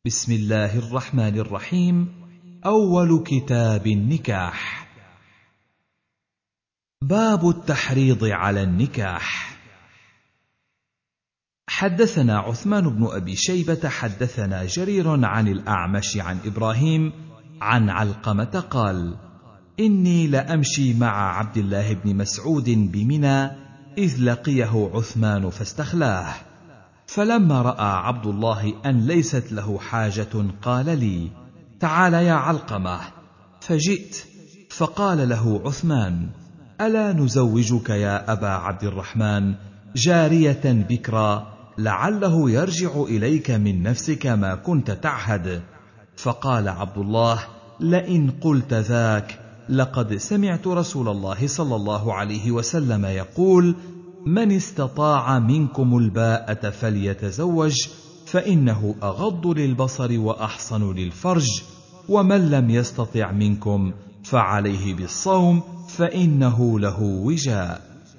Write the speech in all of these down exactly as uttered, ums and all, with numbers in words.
بسم الله الرحمن الرحيم. أول كتاب النكاح. باب التحريض على النكاح. حدثنا عثمان بن أبي شيبة حدثنا جرير عن الأعمش عن إبراهيم عن علقمة قال: إني لأمشي مع عبد الله بن مسعود بمنى إذ لقيه عثمان فاستخلاه، فلما رأى عبد الله أن ليست له حاجة قال لي: تعال يا علقمة. فجئت فقال له عثمان: ألا نزوجك يا أبا عبد الرحمن جارية بكرا لعله يرجع إليك من نفسك ما كنت تعهد؟ فقال عبد الله: لئن قلت ذاك لقد سمعت رسول الله صلى الله عليه وسلم يقول: من استطاع منكم الباءة فليتزوج فإنه أغض للبصر وأحصن للفرج، ومن لم يستطع منكم فعليه بالصوم فإنه له وجاء.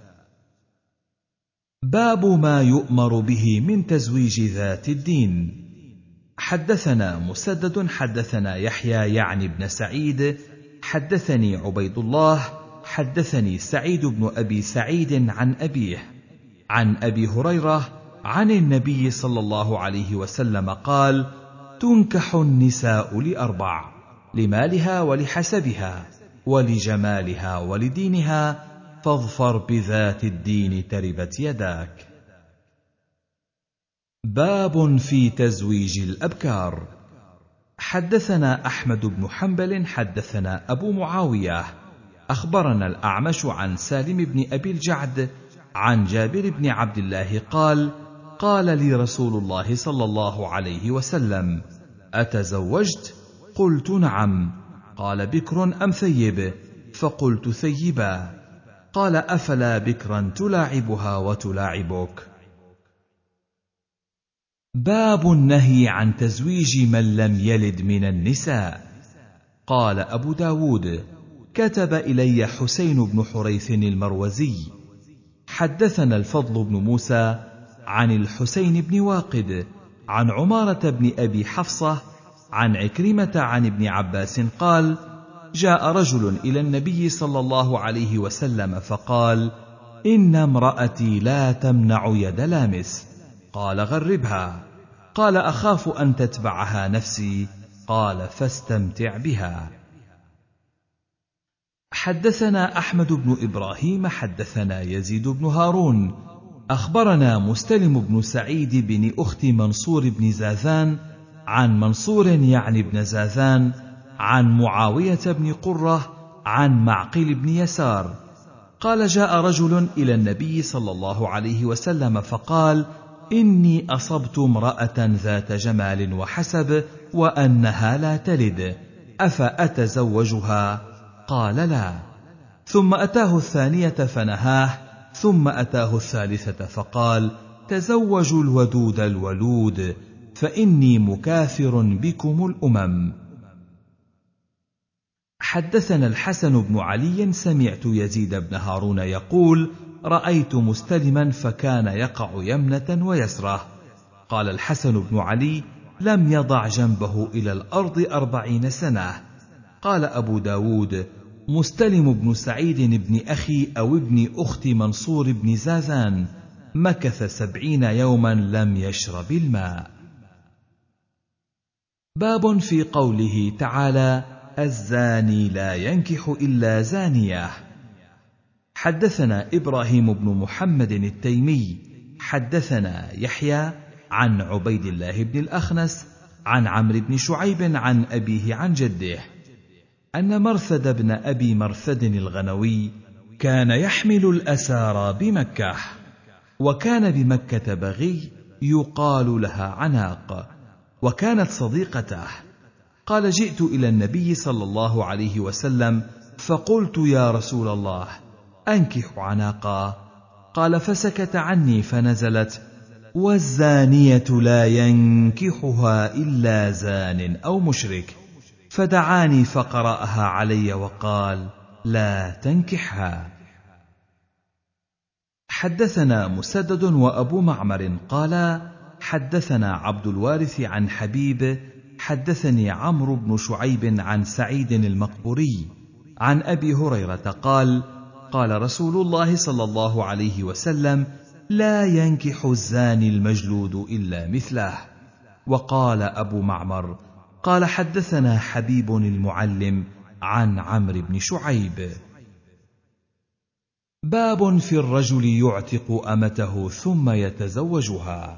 باب ما يؤمر به من تزويج ذات الدين. حدثنا مسدد حدثنا يحيى يعني بن سعيد حدثني عبيد الله حدثني سعيد بن أبي سعيد عن أبيه عن أبي هريرة عن النبي صلى الله عليه وسلم قال: تنكح النساء لأربع: لمالها ولحسبها ولجمالها ولدينها، فاظفر بذات الدين تربت يداك. باب في تزويج الأبكار. حدثنا أحمد بن حنبل حدثنا أبو معاوية أخبرنا الأعمش عن سالم بن أبي الجعد عن جابر بن عبد الله قال: قال لي رسول الله صلى الله عليه وسلم: أتزوجت؟ قلت: نعم. قال: بكر أم ثيب؟ فقلت: ثيبا. قال: أفلا بكرا تلاعبها وتلاعبك؟ باب النهي عن تزويج من لم يلد من النساء. قال أبو داود: كتب إلي حسين بن حريث المروزي حدثنا الفضل بن موسى عن الحسين بن واقد عن عمارة بن أبي حفصة عن عكرمة عن ابن عباس قال: جاء رجل إلى النبي صلى الله عليه وسلم فقال: إن امرأتي لا تمنع يد لامس. قال: غربها. قال: أخاف أن تتبعها نفسي. قال: فاستمتع بها. حدثنا أحمد بن إبراهيم حدثنا يزيد بن هارون أخبرنا مسلم بن سعيد بن أخت منصور بن زاذان عن منصور يعني بن زاذان عن معاوية بن قرة عن معقل بن يسار قال: جاء رجل إلى النبي صلى الله عليه وسلم فقال: إني أصبت امرأة ذات جمال وحسب وأنها لا تلد، أفأتزوجها؟ قال: لا. ثم أتاه الثانية فنهاه، ثم أتاه الثالثة فقال: تزوجوا الودود الولود، فإني مكاثر بكم الأمم. حدثنا الحسن بن علي سمعت يزيد بن هارون يقول: رأيت مستلما فكان يقع يمنة ويسرة. قال الحسن بن علي: لم يضع جنبه إلى الأرض أربعين سنة. قال أبو داود: مستلم بن سعيد بن أخي أو ابن أخت منصور بن زازان مكث سبعين يوما لم يشرب الماء. باب في قوله تعالى: الزاني لا ينكح إلا زانية. حدثنا إبراهيم بن محمد التيمي حدثنا يحيى عن عبيد الله بن الأخنس عن عمرو بن شعيب عن أبيه عن جده أن مرثد بن أبي مرثد الغنوي كان يحمل الأسارى بمكة، وكان بمكة بغي يقال لها عناق، وكانت صديقته. قال: جئت إلى النبي صلى الله عليه وسلم فقلت: يا رسول الله، أنكح عناقا؟ قال: فسكت عني فنزلت: والزانية لا ينكحها إلا زان أو مشرك، فدعاني فقرأها علي وقال: لا تنكحها. حدثنا مسدد وأبو معمر قالا: حدثنا عبد الوارث عن حبيب حدثني عمرو بن شعيب عن سعيد المقبوري عن أبي هريرة قال قال رسول الله صلى الله عليه وسلم لا ينكح الزاني المجلود إلا مثله. وقال أبو معمر قال حدثنا حبيب المعلم عن عمرو بن شعيب. باب في الرجل يعتق أمته ثم يتزوجها.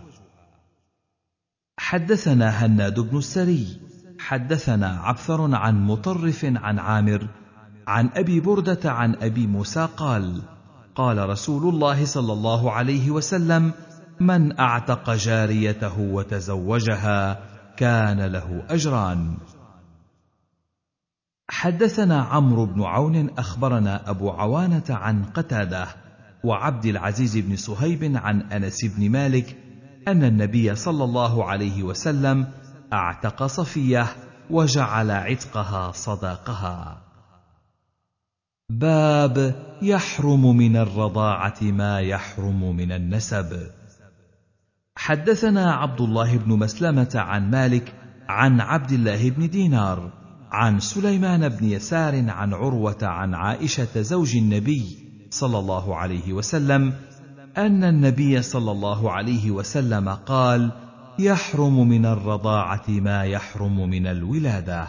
حدثنا هناد بن السري حدثنا عبثر عن مطرف عن عامر عن أبي بردة عن أبي موسى قال قال رسول الله صلى الله عليه وسلم من أعتق جاريته وتزوجها كان له أجران. حدثنا عمرو بن عون أخبرنا أبو عوانة عن قتادة وعبد العزيز بن صهيب عن أنس بن مالك أن النبي صلى الله عليه وسلم أعتق صفية وجعل عتقها صداقها. باب يحرم من الرضاعة ما يحرم من النسب. حدثنا عبد الله بن مسلمة عن مالك عن عبد الله بن دينار عن سليمان بن يسار عن عروة عن عائشة زوج النبي صلى الله عليه وسلم أن النبي صلى الله عليه وسلم قال يحرم من الرضاعة ما يحرم من الولادة.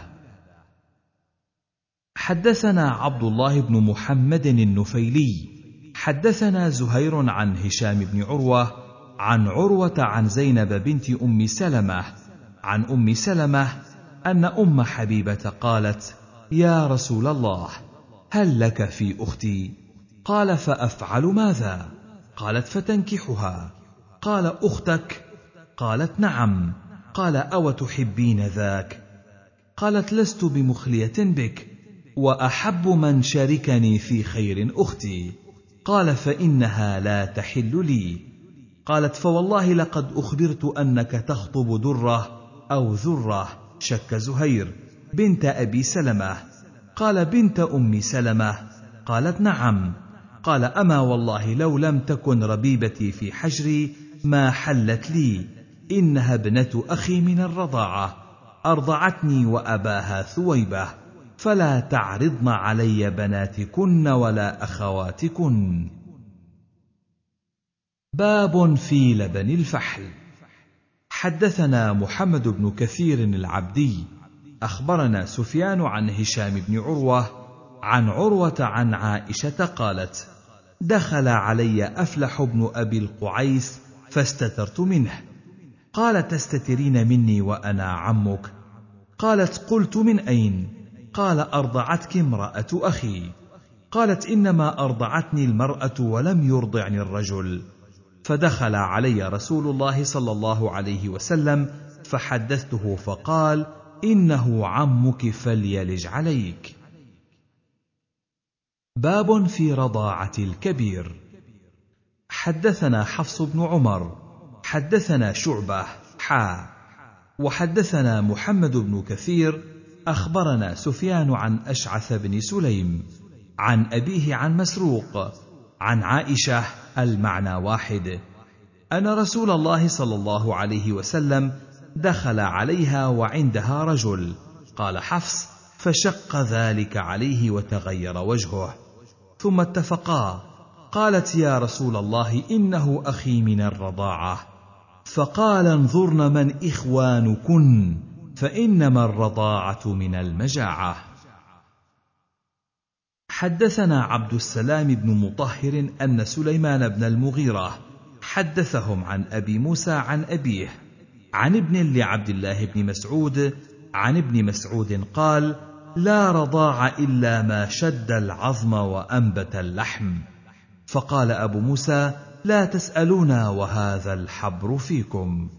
حدثنا عبد الله بن محمد النفيلي حدثنا زهير عن هشام بن عروة عن عروة عن زينب بنت أم سلمة عن أم سلمة أن أم حبيبة قالت يا رسول الله هل لك في أختي؟ قال فأفعل ماذا؟ قالت فتنكحها. قال أختك؟ قالت نعم. قال أو تحبين ذاك؟ قالت لست بمخلية بك وأحب من شاركني في خير أختي. قال فإنها لا تحل لي. قالت فوالله لقد أخبرت أنك تخطب درة أو ذرة شك زهير بنت أبي سلمة. قال بنت أم سلمة؟ قالت نعم. قال أما والله لو لم تكن ربيبتي في حجري ما حلت لي، إنها ابنة أخي من الرضاعة أرضعتني وأباها ثويبة، فلا تعرضن علي بناتكن ولا أخواتكن. باب في لبن الفحل. حدثنا محمد بن كثير العبدي أخبرنا سفيان عن هشام بن عروة عن عروة عن عائشة قالت دخل علي أفلح بن أبي القعيس فاستترت منه. قال تستترين مني وأنا عمك؟ قالت قلت من أين؟ قال أرضعتك امرأة أخي. قالت إنما أرضعتني المرأة ولم يرضعني الرجل. فدخل علي رسول الله صلى الله عليه وسلم فحدثته فقال إنه عمك فليلج عليك. باب في رضاعة الكبير. حدثنا حفص بن عمر حدثنا شعبة حا وحدثنا محمد بن كثير أخبرنا سفيان عن أشعث بن سليم عن أبيه عن مسروق عن عائشة المعنى واحد أن رسول الله صلى الله عليه وسلم دخل عليها وعندها رجل. قال حفص فشق ذلك عليه وتغير وجهه ثم اتفقا. قالت يا رسول الله إنه أخي من الرضاعة. فقال انظرن من إخوانكن فإنما الرضاعة من المجاعة. حدثنا عبد السلام بن مطهر أن سليمان بن المغيرة حدثهم عن أبي موسى عن أبيه عن ابن لعبد الله بن مسعود عن ابن مسعود قال لا رضاع إلا ما شد العظم وأنبت اللحم. فقال أبو موسى لا تسألونا وهذا الحبر فيكم.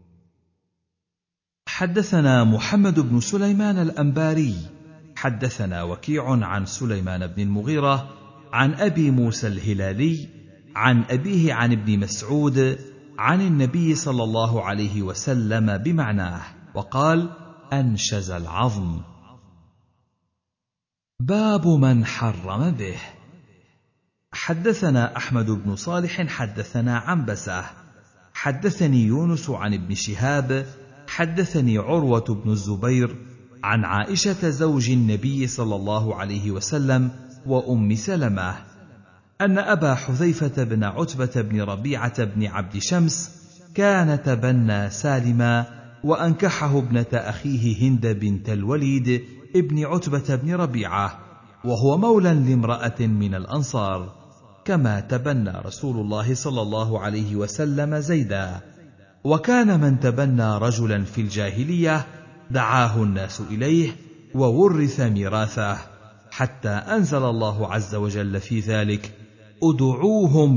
حدثنا محمد بن سليمان الأنباري حدثنا وكيع عن سليمان بن المغيرة عن أبي موسى الهلالي عن أبيه عن ابن مسعود عن النبي صلى الله عليه وسلم بمعناه وقال أنشز العظم. باب من حرم به. حدثنا أحمد بن صالح حدثنا عنبسة حدثني يونس عن ابن شهاب حدثني عروة بن الزبير عن عائشة زوج النبي صلى الله عليه وسلم وأم سلمة أن أبا حذيفة بن عتبة بن ربيعة بن عبد شمس كان تبنى سالما وأنكحه ابنة أخيه هند بنت الوليد ابن عتبة بن ربيعة، وهو مولى لامرأة من الأنصار، كما تبنى رسول الله صلى الله عليه وسلم زيدا. وكان من تبنى رجلا في الجاهلية دعاه الناس إليه وورث ميراثه، حتى أنزل الله عز وجل في ذلك: ادعوهم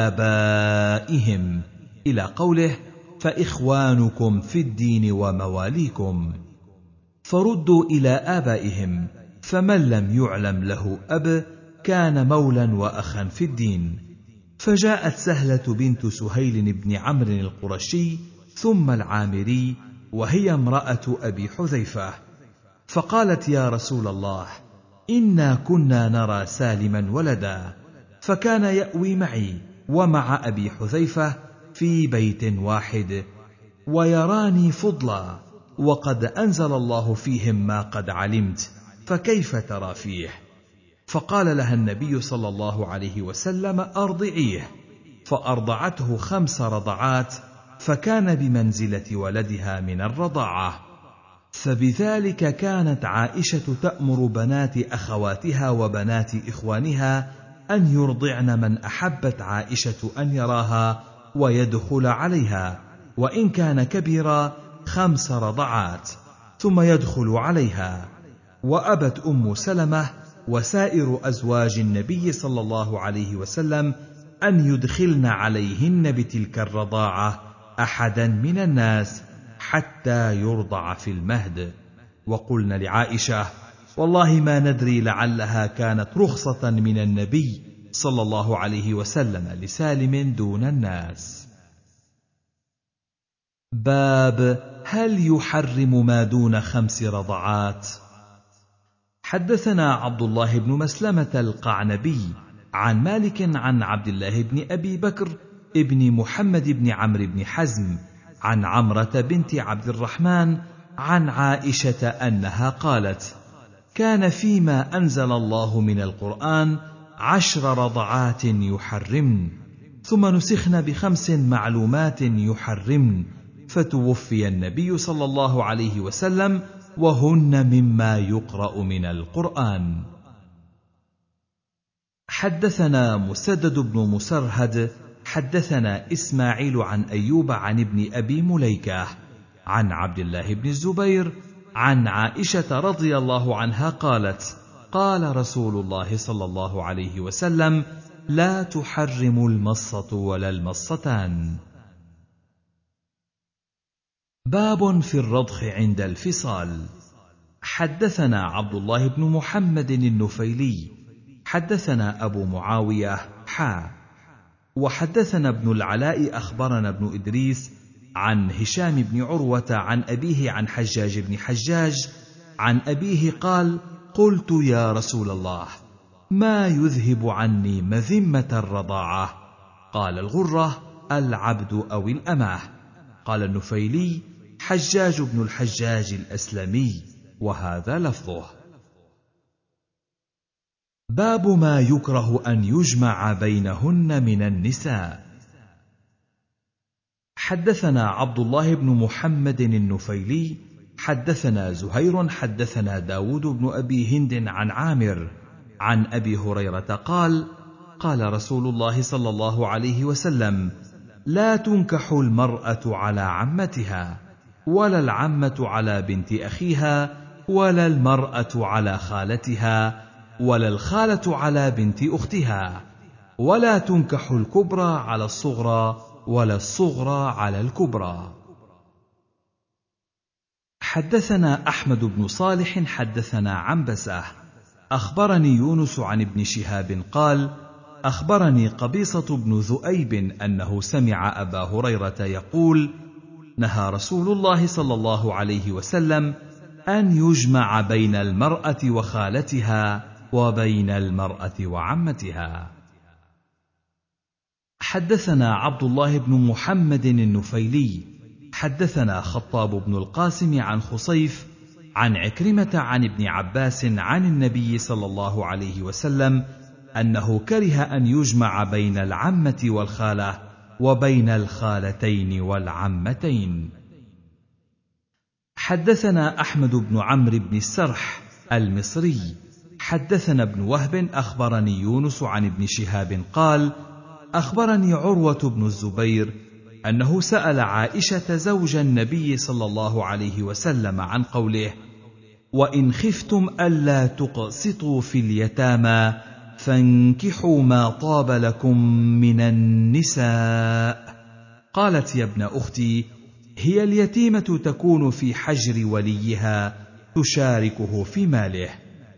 لآبائهم، إلى قوله: فإخوانكم في الدين ومواليكم. فردوا إلى آبائهم، فمن لم يعلم له أب كان مولا وأخا في الدين. فجاءت سهلة بنت سهيل بن عمرو القرشي ثم العامري، وهي امرأة أبي حذيفة، فقالت: يا رسول الله، إنا كنا نرى سالما ولدا، فكان يأوي معي ومع أبي حذيفة في بيت واحد، ويراني فضلا، وقد أنزل الله فيهم ما قد علمت، فكيف ترى فيه؟ فقال لها النبي صلى الله عليه وسلم: أرضعيه. فأرضعته خمس رضعات، فكان بمنزلة ولدها من الرضاعة. فبذلك كانت عائشة تأمر بنات أخواتها وبنات إخوانها أن يرضعن من أحبت عائشة أن يراها ويدخل عليها، وإن كان كبيرا، خمس رضعات، ثم يدخل عليها. وأبت أم سلمة وسائر أزواج النبي صلى الله عليه وسلم أن يدخلن عليهن بتلك الرضاعة أحدا من الناس حتى يرضع في المهد. وقلن لعائشة: والله ما ندري، لعلها كانت رخصة من النبي صلى الله عليه وسلم لسالم دون الناس. باب هل يحرم ما دون خمس رضعات؟ حدثنا عبد الله بن مسلمة القعنبي عن مالك عن عبد الله بن أبي بكر ابن محمد بن عمرو بن حزم عن عمرة بنت عبد الرحمن عن عائشة أنها قالت: كان فيما أنزل الله من القرآن عشر رضعات يحرمن، ثم نسخن بخمس معلومات يحرمن، فتوفي النبي صلى الله عليه وسلم وهن مما يقرأ من القرآن. حدثنا مسدد بن مسرهد حدثنا إسماعيل عن أيوب عن ابن أبي مليكة عن عبد الله بن الزبير عن عائشة رضي الله عنها قالت: قال رسول الله صلى الله عليه وسلم: لا تحرم المصة ولا المصتان. باب في الرضخ عند الفصال. حدثنا عبد الله بن محمد النفيلي حدثنا أبو معاوية حا وحدثنا ابن العلاء أخبرنا ابن إدريس عن هشام بن عروة عن أبيه عن حجاج بن حجاج عن أبيه قال: قلت يا رسول الله، ما يذهب عني مذمة الرضاعة؟ قال: الغرة، العبد أو الأمة. قال النفيلي: حجاج بن الحجاج الأسلمي، وهذا لفظه. باب ما يكره أن يجمع بينهن من النساء. حدثنا عبد الله بن محمد النفيلي حدثنا زهير حدثنا داود بن أبي هند عن عامر عن أبي هريرة قال: قال رسول الله صلى الله عليه وسلم: لا تنكح المرأة على عمتها، ولا العمة على بنت أخيها، ولا المرأة على خالتها، ولا الخالة على بنت أختها، ولا تنكح الكبرى على الصغرى، ولا الصغرى على الكبرى. حدثنا أحمد بن صالح حدثنا عنبسة أخبرني يونس عن ابن شهاب قال: أخبرني قبيصة بن ذؤيب أنه سمع أبا هريرة يقول: نهى رسول الله صلى الله عليه وسلم أن يجمع بين المرأة وخالتها وبين المرأة وعمتها. حدثنا عبد الله بن محمد النفيلي حدثنا خطاب بن القاسم عن خصيف عن عكرمة عن ابن عباس عن النبي صلى الله عليه وسلم أنه كره أن يجمع بين العمة والخالة وبين الخالتين والعمتين. حدثنا أحمد بن عمرو بن السرح المصري حدثنا ابن وهب أخبرني يونس عن ابن شهاب قال أخبرني عروة بن الزبير أنه سأل عائشة زوج النبي صلى الله عليه وسلم عن قوله وإن خفتم ألا تقسطوا في اليتامى فانكحوا ما طاب لكم من النساء. قالت يا ابن أختي هي اليتيمة تكون في حجر وليها تشاركه في ماله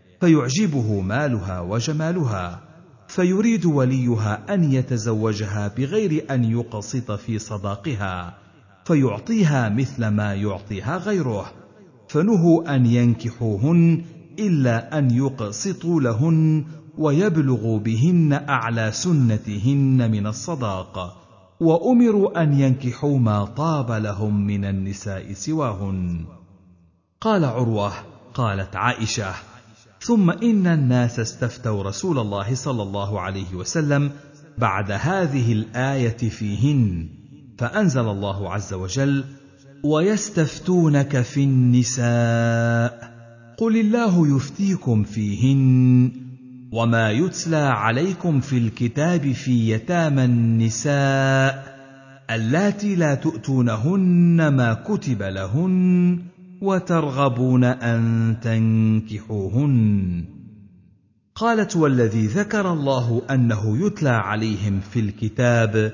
فيعجبه مالها وجمالها فيريد وليها أن يتزوجها بغير أن يقسط في صداقها فيعطيها مثل ما يعطيها غيره فنهوا أن ينكحوهن إلا أن يقسطوا لهن ويبلغوا بهن أعلى سنتهن من الصداق وأمروا أن ينكحوا ما طاب لهم من النساء سواهن. قال عروة قالت عائشة ثم إن الناس استفتوا رسول الله صلى الله عليه وسلم بعد هذه الآية فيهن فأنزل الله عز وجل ويستفتونك في النساء قل الله يفتيكم فيهن وما يتلى عليكم في الكتاب في يتامى النساء اللاتي لا تؤتونهن ما كتب لهن وترغبون أن تنكحوهن. قالت والذي ذكر الله أنه يتلى عليهم في الكتاب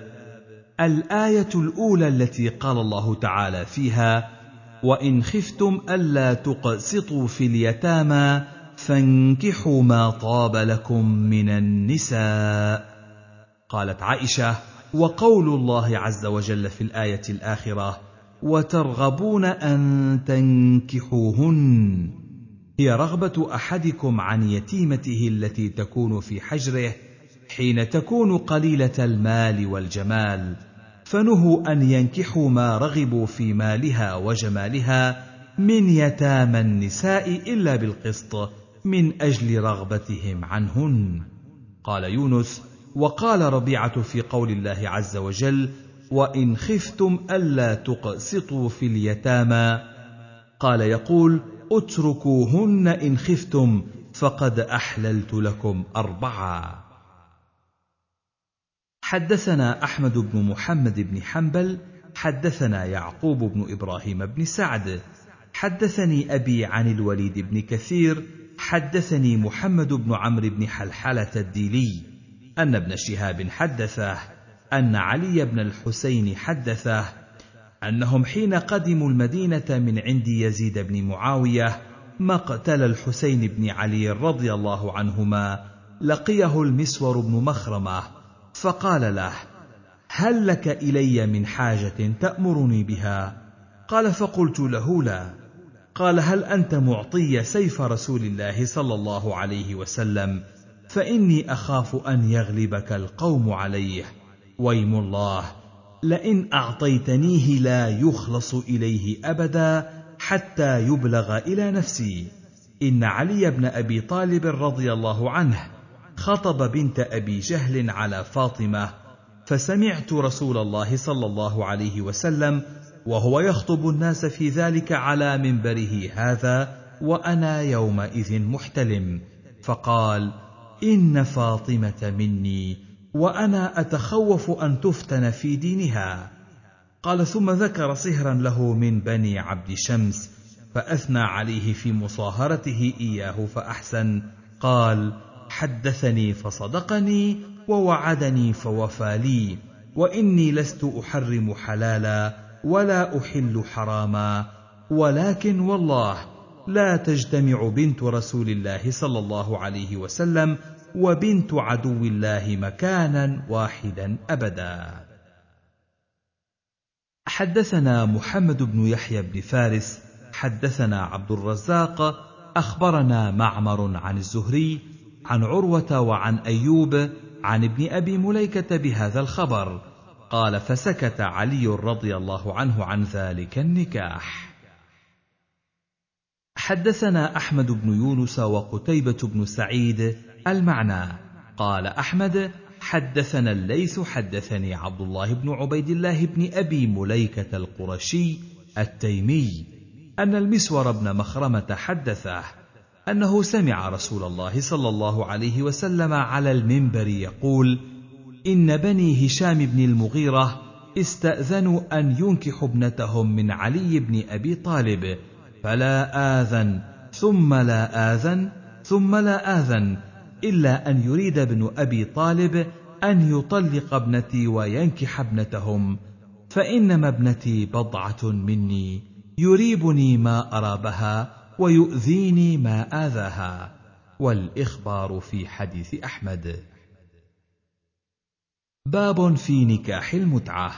الآية الأولى التي قال الله تعالى فيها وإن خفتم ألا تقسطوا في اليتامى فانكحوا ما طاب لكم من النساء. قالت عائشة وقول الله عز وجل في الآية الآخرة وترغبون أن تنكحوهن هي رغبة أحدكم عن يتيمته التي تكون في حجره حين تكون قليلة المال والجمال فنهوا أن ينكحوا ما رغبوا في مالها وجمالها من يتامى النساء إلا بالقسط من أجل رغبتهم عنهن. قال يونس وقال ربيعة في قول الله عز وجل وإن خفتم ألا تقسطوا في اليتامى قال يقول اتركوهن إن خفتم فقد أحللت لكم أربعا. حدثنا أحمد بن محمد بن حنبل حدثنا يعقوب بن إبراهيم بن سعد حدثني أبي عن الوليد بن كثير حدثني محمد بن عمرو بن حلحلة الديلي أن ابن شهاب حدثه أن علي بن الحسين حدثه أنهم حين قدموا المدينة من عند يزيد بن معاوية مقتل الحسين بن علي رضي الله عنهما لقيه المسور بن مخرمة فقال له هل لك إلي من حاجة تأمرني بها؟ قال فقلت له لا. قال هل أنت معطي سيف رسول الله صلى الله عليه وسلم فإني أخاف أن يغلبك القوم عليه ويم الله لئن أعطيتنيه لا يخلص إليه أبدا حتى يبلغ إلى نفسي. إن علي بن أبي طالب رضي الله عنه خطب بنت أبي جهل على فاطمة فسمعت رسول الله صلى الله عليه وسلم وهو يخطب الناس في ذلك على منبره هذا وأنا يومئذ محتلم فقال إن فاطمة مني وأنا أتخوف أن تفتن في دينها. قال ثم ذكر صهرا له من بني عبد شمس فأثنى عليه في مصاهرته إياه فأحسن. قال حدثني فصدقني ووعدني فوفى لي وإني لست أحرم حلالا ولا أحل حراما ولكن والله لا تجتمع بنت رسول الله صلى الله عليه وسلم وبنت عدو الله مكانا واحدا أبدا. حدثنا محمد بن يحيى بن فارس حدثنا عبد الرزاق أخبرنا معمر عن الزهري عن عروة وعن أيوب عن ابن أبي مليكة بهذا الخبر. قال: فسكت علي رضي الله عنه عن ذلك النكاح. حدثنا أحمد بن يونس وقتيبة بن سعيد المعنى. قال أحمد: حدثنا الليث حدثني عبد الله بن عبيد الله بن أبي مليكة القرشي التيمي أن المسور بن مخرمة حدثه أنه سمع رسول الله صلى الله عليه وسلم على المنبر يقول: إن بني هشام بن المغيرة استأذنوا أن ينكحوا ابنتهم من علي بن أبي طالب، فلا آذن ثم لا آذن ثم لا آذن إلا أن يريد ابن أبي طالب أن يطلق ابنتي وينكح ابنتهم، فإنما ابنتي بضعة مني يريبني ما أرابها ويؤذيني ما آذاها. والإخبار في حديث أحمد. باب في نكاح المتعة.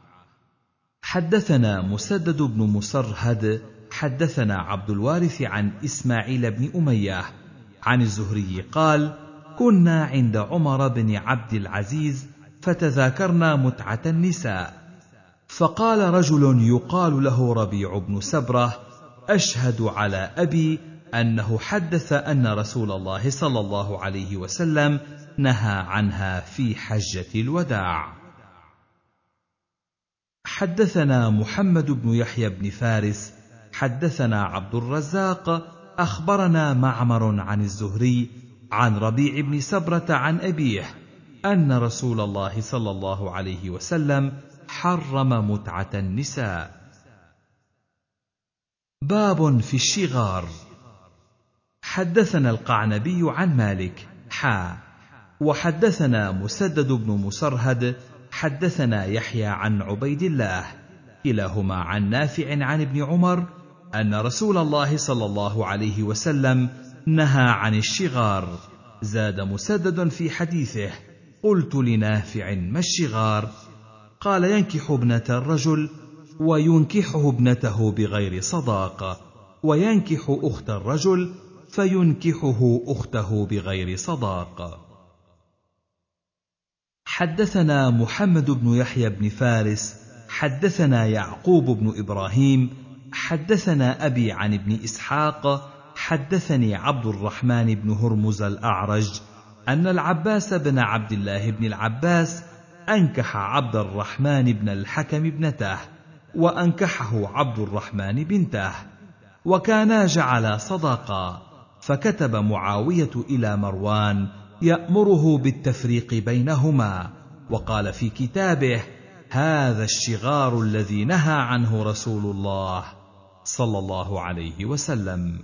حدثنا مسدد بن مسرهد حدثنا عبد الوارث عن إسماعيل بن أمية عن الزهري قال: كنا عند عمر بن عبد العزيز فتذاكرنا متعة النساء، فقال رجل يقال له ربيع بن سبرة: أشهد على أبي أنه حدث أن رسول الله صلى الله عليه وسلم نهى عنها في حجة الوداع. حدثنا محمد بن يحيى بن فارس حدثنا عبد الرزاق أخبرنا معمر عن الزهري عن ربيع بن سبرة عن أبيه أن رسول الله صلى الله عليه وسلم حرم متعة النساء. باب في الشغار. حدثنا القعنبي عن مالك حا وحدثنا مسدد بن مسرهد حدثنا يحيى عن عبيد الله كلاهما عن نافع عن ابن عمر أن رسول الله صلى الله عليه وسلم نهى عن الشغار. زاد مسدد في حديثه: قلت لنافع: ما الشغار؟ قال: ينكح ابنة الرجل وينكحه ابنته بغير صداق، وينكح أخت الرجل فينكحه أخته بغير صداق. حدثنا محمد بن يحيى بن فارس حدثنا يعقوب بن إبراهيم حدثنا أبي عن ابن إسحاق حدثني عبد الرحمن بن هرمز الأعرج أن العباس بن عبد الله بن العباس أنكح عبد الرحمن بن الحكم ابنته، وأنكحه عبد الرحمن بنته، وكانا جعلا صداقا، فكتب معاوية إلى مروان يأمره بالتفريق بينهما، وقال في كتابه: هذا الشغار الذي نهى عنه رسول الله صلى الله عليه وسلم.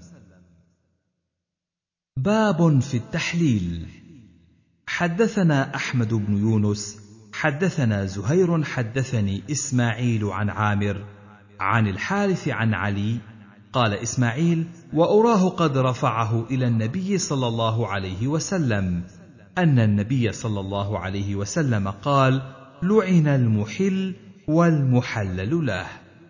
باب في التحليل. حدثنا أحمد بن يونس حدثنا زهير حدثني إسماعيل عن عامر عن الحارث عن علي قال إسماعيل: وأراه قد رفعه إلى النبي صلى الله عليه وسلم أن النبي صلى الله عليه وسلم قال: لعن المحل والمحلل له.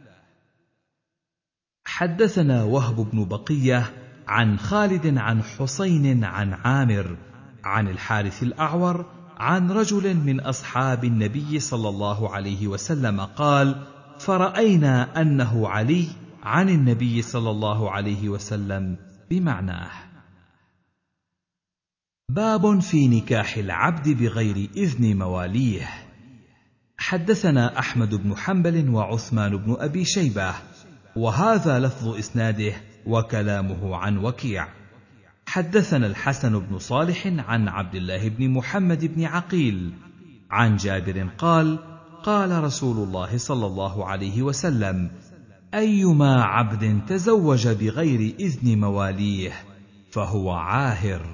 حدثنا وهب بن بقية عن خالد عن حسين عن عامر عن الحارث الأعور عن رجل من أصحاب النبي صلى الله عليه وسلم قال: فرأينا أنه علي عن النبي صلى الله عليه وسلم بمعناه. باب في نكاح العبد بغير إذن مواليه. حدثنا أحمد بن حنبل وعثمان بن أبي شيبة، وهذا لفظ إسناده وكلامه عن وكيع. حدثنا الحسن بن صالح عن عبد الله بن محمد بن عقيل عن جابر قال: قال رسول الله صلى الله عليه وسلم: أيما عبد تزوج بغير إذن مواليه فهو عاهر.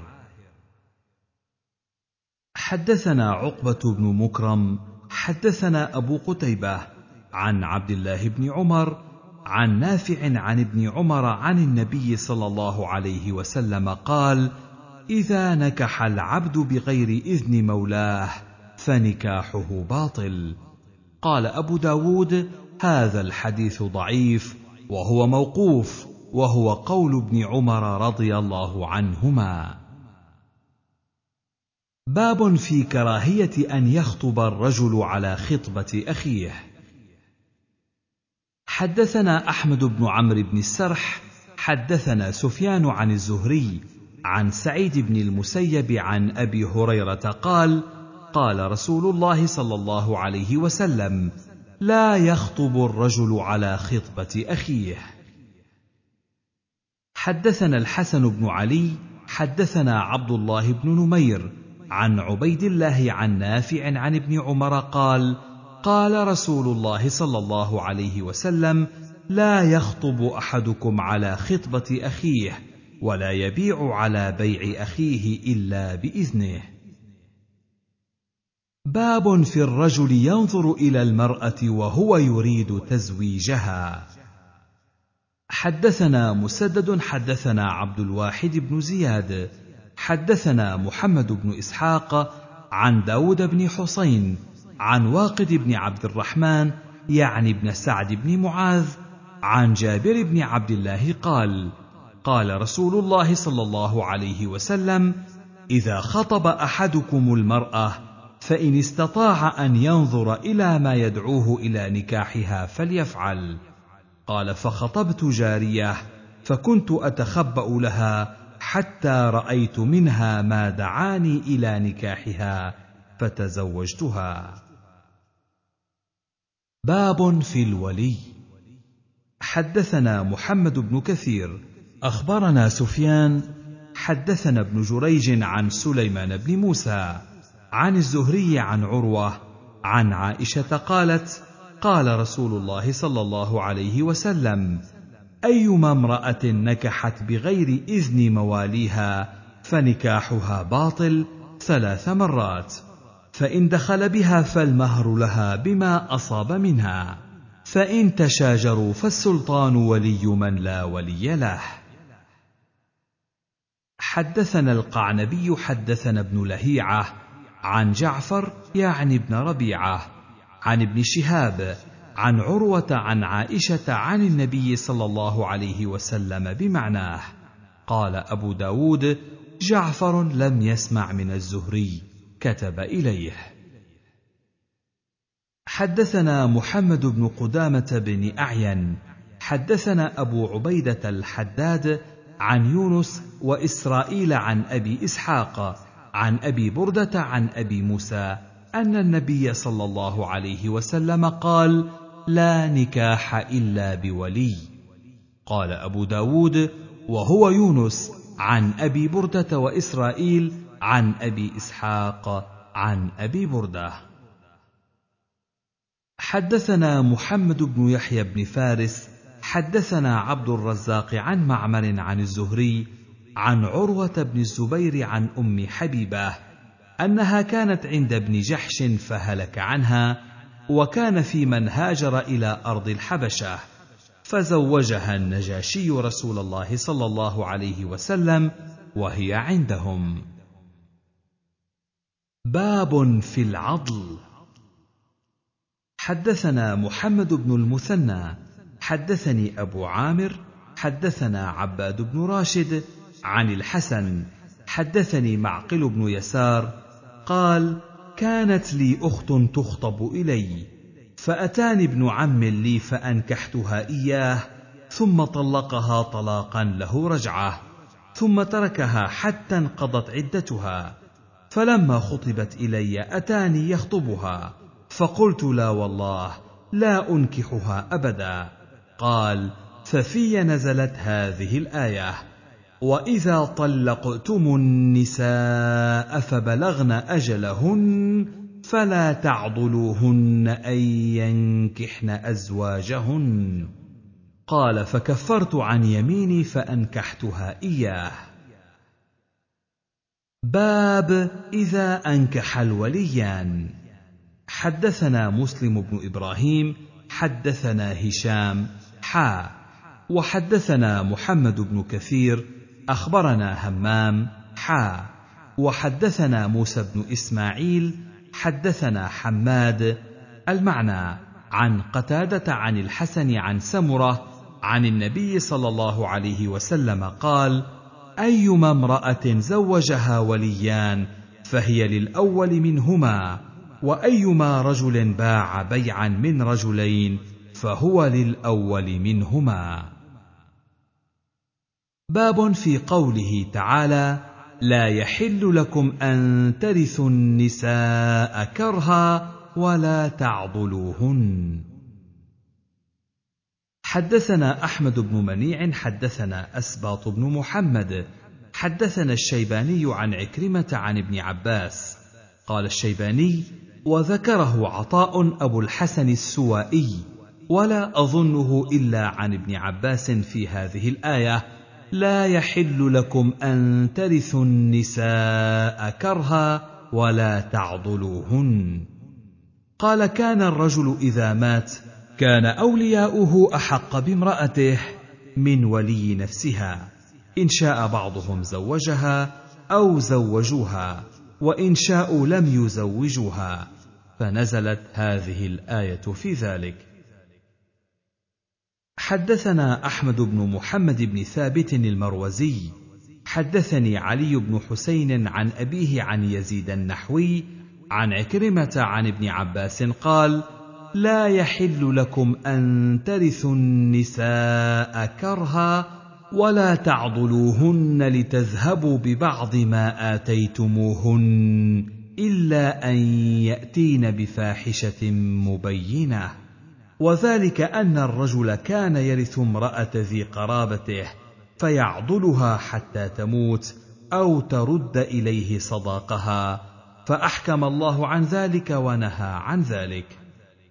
حدثنا عقبة بن مكرم حدثنا أبو قتيبة عن عبد الله بن عمر عن نافع عن ابن عمر عن النبي صلى الله عليه وسلم قال: إذا نكح العبد بغير إذن مولاه فنكاحه باطل. قال أبو داود: هذا الحديث ضعيف وهو موقوف، وهو قول ابن عمر رضي الله عنهما. باب في كراهية أن يخطب الرجل على خطبة أخيه. حدثنا أحمد بن عمرو بن السرح حدثنا سفيان عن الزهري عن سعيد بن المسيب عن أبي هريرة قال: قال رسول الله صلى الله عليه وسلم: لا يخطب الرجل على خطبة أخيه. حدثنا الحسن بن علي حدثنا عبد الله بن نمير عن عبيد الله عن نافع عن ابن عمر قال: قال رسول الله صلى الله عليه وسلم: لا يخطب أحدكم على خطبة أخيه، ولا يبيع على بيع أخيه إلا بإذنه. باب في الرجل ينظر إلى المرأة وهو يريد تزويجها. حدثنا مسدد حدثنا عبد الواحد بن زياد حدثنا محمد بن إسحاق عن داود بن حسين عن واقد بن عبد الرحمن يعني بن سعد بن معاذ عن جابر بن عبد الله قال: قال رسول الله صلى الله عليه وسلم: إذا خطب أحدكم المرأة فإن استطاع أن ينظر إلى ما يدعوه إلى نكاحها فليفعل. قال: فخطبت جارية فكنت أتخبأ لها حتى رأيت منها ما دعاني إلى نكاحها فتزوجتها. باب في الولي. حدثنا محمد بن كثير أخبرنا سفيان حدثنا ابن جريج عن سليمان بن موسى عن الزهري عن عروة عن عائشة قالت: قال رسول الله صلى الله عليه وسلم: أيما امرأة نكحت بغير إذن مواليها فنكاحها باطل ثلاث مرات، فإن دخل بها فالمهر لها بما أصاب منها، فإن تشاجروا فالسلطان ولي من لا ولي له. حدثنا القعنبي حدثنا ابن لهيعة عن جعفر يعني ابن ربيعة عن ابن شهاب عن عروة عن عائشة عن النبي صلى الله عليه وسلم بمعناه. قال أبو داود: جعفر لم يسمع من الزهري، كتب إليه. حدثنا محمد بن قدامة بن أعين حدثنا أبو عبيدة الحداد عن يونس وإسرائيل عن أبي إسحاق عن أبي بردة عن أبي موسى أن النبي صلى الله عليه وسلم قال: لا نكاح إلا بولي. قال أبو داود: وهو يونس عن أبي بردة وإسرائيل عن أبي إسحاق عن أبي بردة. حدثنا محمد بن يحيى بن فارس حدثنا عبد الرزاق عن معمر عن الزهري عن عروة بن الزبير عن أم حبيبة أنها كانت عند ابن جحش فهلك عنها، وكان في من هاجر إلى أرض الحبشة، فزوجها النجاشي رسول الله صلى الله عليه وسلم وهي عندهم. باب في العضل. حدثنا محمد بن المثنى حدثني أبو عامر حدثنا عباد بن راشد عن الحسن حدثني معقل بن يسار قال: كانت لي أخت تخطب إلي، فأتاني ابن عم لي فأنكحتها إياه، ثم طلقها طلاقا له رجعة، ثم تركها حتى انقضت عدتها، فلما خطبت إلي أتاني يخطبها، فقلت: لا والله لا أنكحها أبدا. قال: ففي نزلت هذه الآية: وإذا طلقتم النساء فبلغن أجلهن فلا تعضلوهن أن ينكحن أزواجهن. قال: فكفرت عن يميني فأنكحتها إياه. باب إذا أنكح الوليان. حدثنا مسلم بن إبراهيم حدثنا هشام حا وحدثنا محمد بن كثير أخبرنا همام حا وحدثنا موسى بن إسماعيل حدثنا حماد المعنى عن قتادة عن الحسن عن سمرة عن النبي صلى الله عليه وسلم قال: أيما امرأة زوجها وليان فهي للأول منهما، وأيما رجل باع بيعا من رجلين فهو للأول منهما. باب في قوله تعالى: لا يحل لكم أن ترثوا النساء كرها ولا تعضلوهن. حدثنا أحمد بن منيع حدثنا أسباط بن محمد حدثنا الشيباني عن عكرمة عن ابن عباس قال الشيباني: وذكره عطاء أبو الحسن السوائي، ولا أظنه إلا عن ابن عباس في هذه الآية: لا يحل لكم أن ترثوا النساء كرها ولا تعضلوهن. قال: كان الرجل إذا مات كان أولياؤه أحق بامرأته من ولي نفسها، إن شاء بعضهم زوجها أو زوجوها، وإن شاءوا لم يزوجوها، فنزلت هذه الآية في ذلك. حدثنا أحمد بن محمد بن ثابت المروزي حدثني علي بن حسين عن أبيه عن يزيد النحوي عن عكرمة عن ابن عباس قال: لا يحل لكم أن ترثوا النساء كرها ولا تعضلوهن لتذهبوا ببعض ما آتيتموهن إلا أن يأتين بفاحشة مبينة. وذلك أن الرجل كان يرث امرأة ذي قرابته فيعضلها حتى تموت أو ترد إليه صداقها، فأحكم الله عن ذلك ونهى عن ذلك.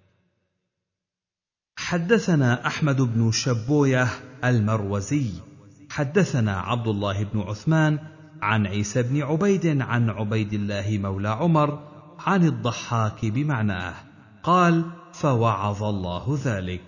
حدثنا أحمد بن شبوية المروزي حدثنا عبد الله بن عثمان عن عيسى بن عبيد عن عبيد الله مولى عمر عن الضحاك بمعناه قال: فوعظ الله ذلك.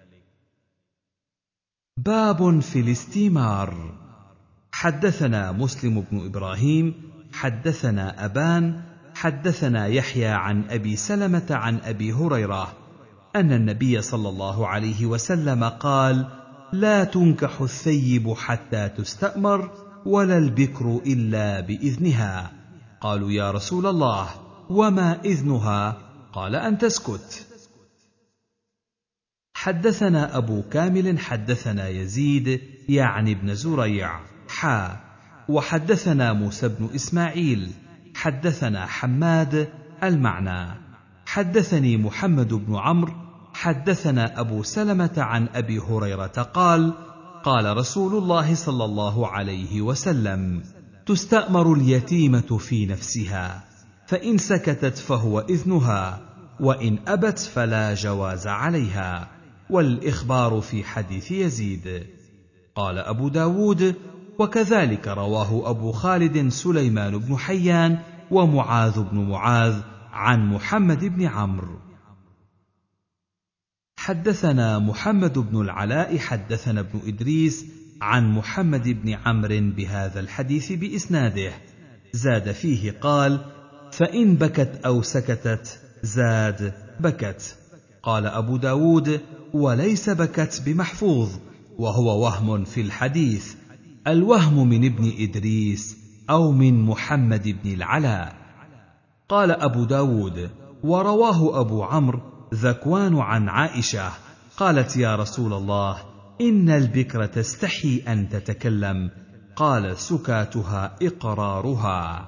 باب في الاستيمار. حدثنا مسلم بن إبراهيم حدثنا أبان حدثنا يحيى عن أبي سلمة عن أبي هريرة أن النبي صلى الله عليه وسلم قال: لا تنكح الثيب حتى تستأمر ولا البكر إلا بإذنها. قالوا: يا رسول الله، وما إذنها؟ قال: أن تسكت. حدثنا أبو كامل حدثنا يزيد يعني ابن زريع حا وحدثنا موسى بن إسماعيل حدثنا حماد المعنى. حدثني محمد بن عمرو حدثنا أبو سلمة عن أبي هريرة قال: قال رسول الله صلى الله عليه وسلم: تستأمر اليتيمة في نفسها، فإن سكتت فهو إذنها، وإن أبت فلا جواز عليها. والإخبار في حديث يزيد. قال أبو داود: وكذلك رواه أبو خالد سليمان بن حيان ومعاذ بن معاذ عن محمد بن عمرو. حدثنا محمد بن العلاء حدثنا ابن إدريس عن محمد بن عمرو بهذا الحديث بإسناده، زاد فيه قال: فإن بكت أو سكتت، زاد بكت. قال أبو داود: وليس بكت بمحفوظ، وهو وهم في الحديث، الوهم من ابن إدريس أو من محمد بن العلاء. قال أبو داود: ورواه أبو عمرو ذكوان عن عائشة قالت: يا رسول الله، إن البكر تستحي أن تتكلم. قال: سكاتها إقرارها.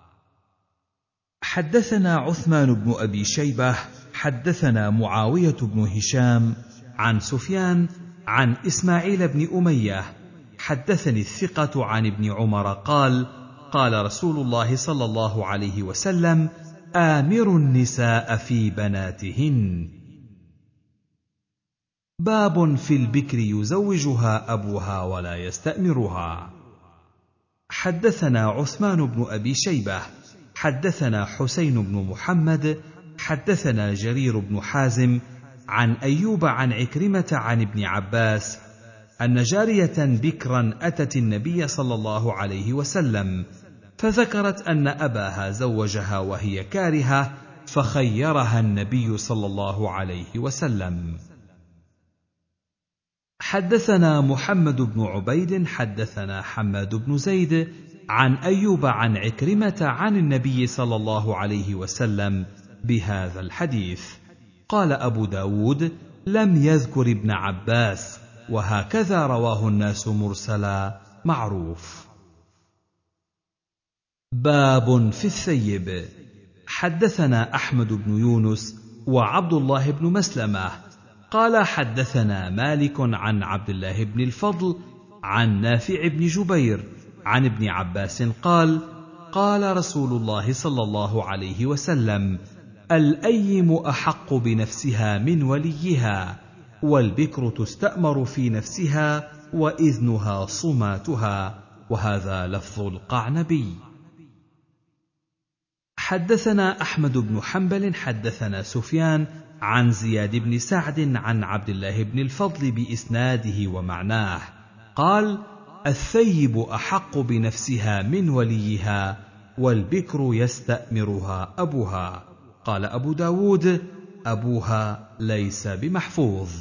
حدثنا عثمان بن أبي شيبة حدثنا معاوية بن هشام عن سفيان عن إسماعيل بن أمية حدثني الثقة عن ابن عمر قال: قال رسول الله صلى الله عليه وسلم: آمروا النساء في بناتهن. باب في البكر يزوجها أبوها ولا يستأمرها. حدثنا عثمان بن أبي شيبة حدثنا حسين بن محمد حدثنا جرير بن حازم عن أيوب عن عكرمة عن ابن عباس أن جارية بكرا أتت النبي صلى الله عليه وسلم فذكرت أن أباها زوجها وهي كارهة، فخيرها النبي صلى الله عليه وسلم. حدثنا محمد بن عبيد حدثنا حماد بن زيد عن أيوب عن عكرمة عن النبي صلى الله عليه وسلم بهذا الحديث. قال أبو داود: لم يذكر ابن عباس، وهكذا رواه الناس مرسلا معروف. باب في الثيب. حدثنا أحمد بن يونس وعبد الله بن مسلمة قال حدثنا مالك عن عبد الله بن الفضل عن نافع بن جبير عن ابن عباس قال: قال رسول الله صلى الله عليه وسلم: الأيم أحق بنفسها من وليها، والبكر تستأمر في نفسها وإذنها صماتها. وهذا لفظ القعنبي. حدثنا أحمد بن حنبل حدثنا سفيان عن زياد بن سعد عن عبد الله بن الفضل بإسناده ومعناه قال: الثيب أحق بنفسها من وليها، والبكر يستأمرها أبوها. قال أبو داود: أبوها ليس بمحفوظ.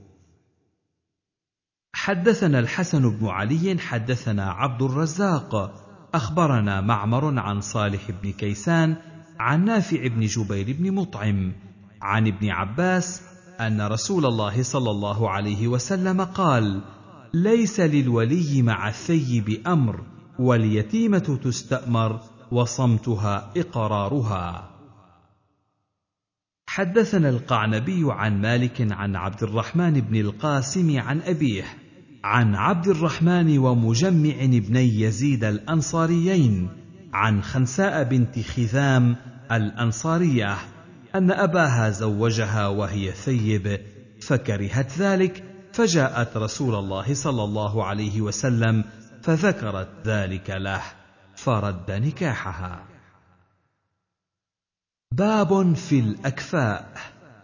حدثنا الحسن بن علي حدثنا عبد الرزاق أخبرنا معمر عن صالح بن كيسان عن نافع بن جبير بن مطعم عن ابن عباس أن رسول الله صلى الله عليه وسلم قال: ليس للولي مع الثيب أمر، واليتيمة تستأمر، وصمتها إقرارها. حدثنا القعنبي عن مالك عن عبد الرحمن بن القاسم عن أبيه عن عبد الرحمن ومجمع بني يزيد الأنصاريين عن خنساء بنت خذام الأنصارية أن أباها زوجها وهي ثيب، فكرهت ذلك، فجاءت رسول الله صلى الله عليه وسلم فذكرت ذلك له، فرد نكاحها. باب في الأكفاء.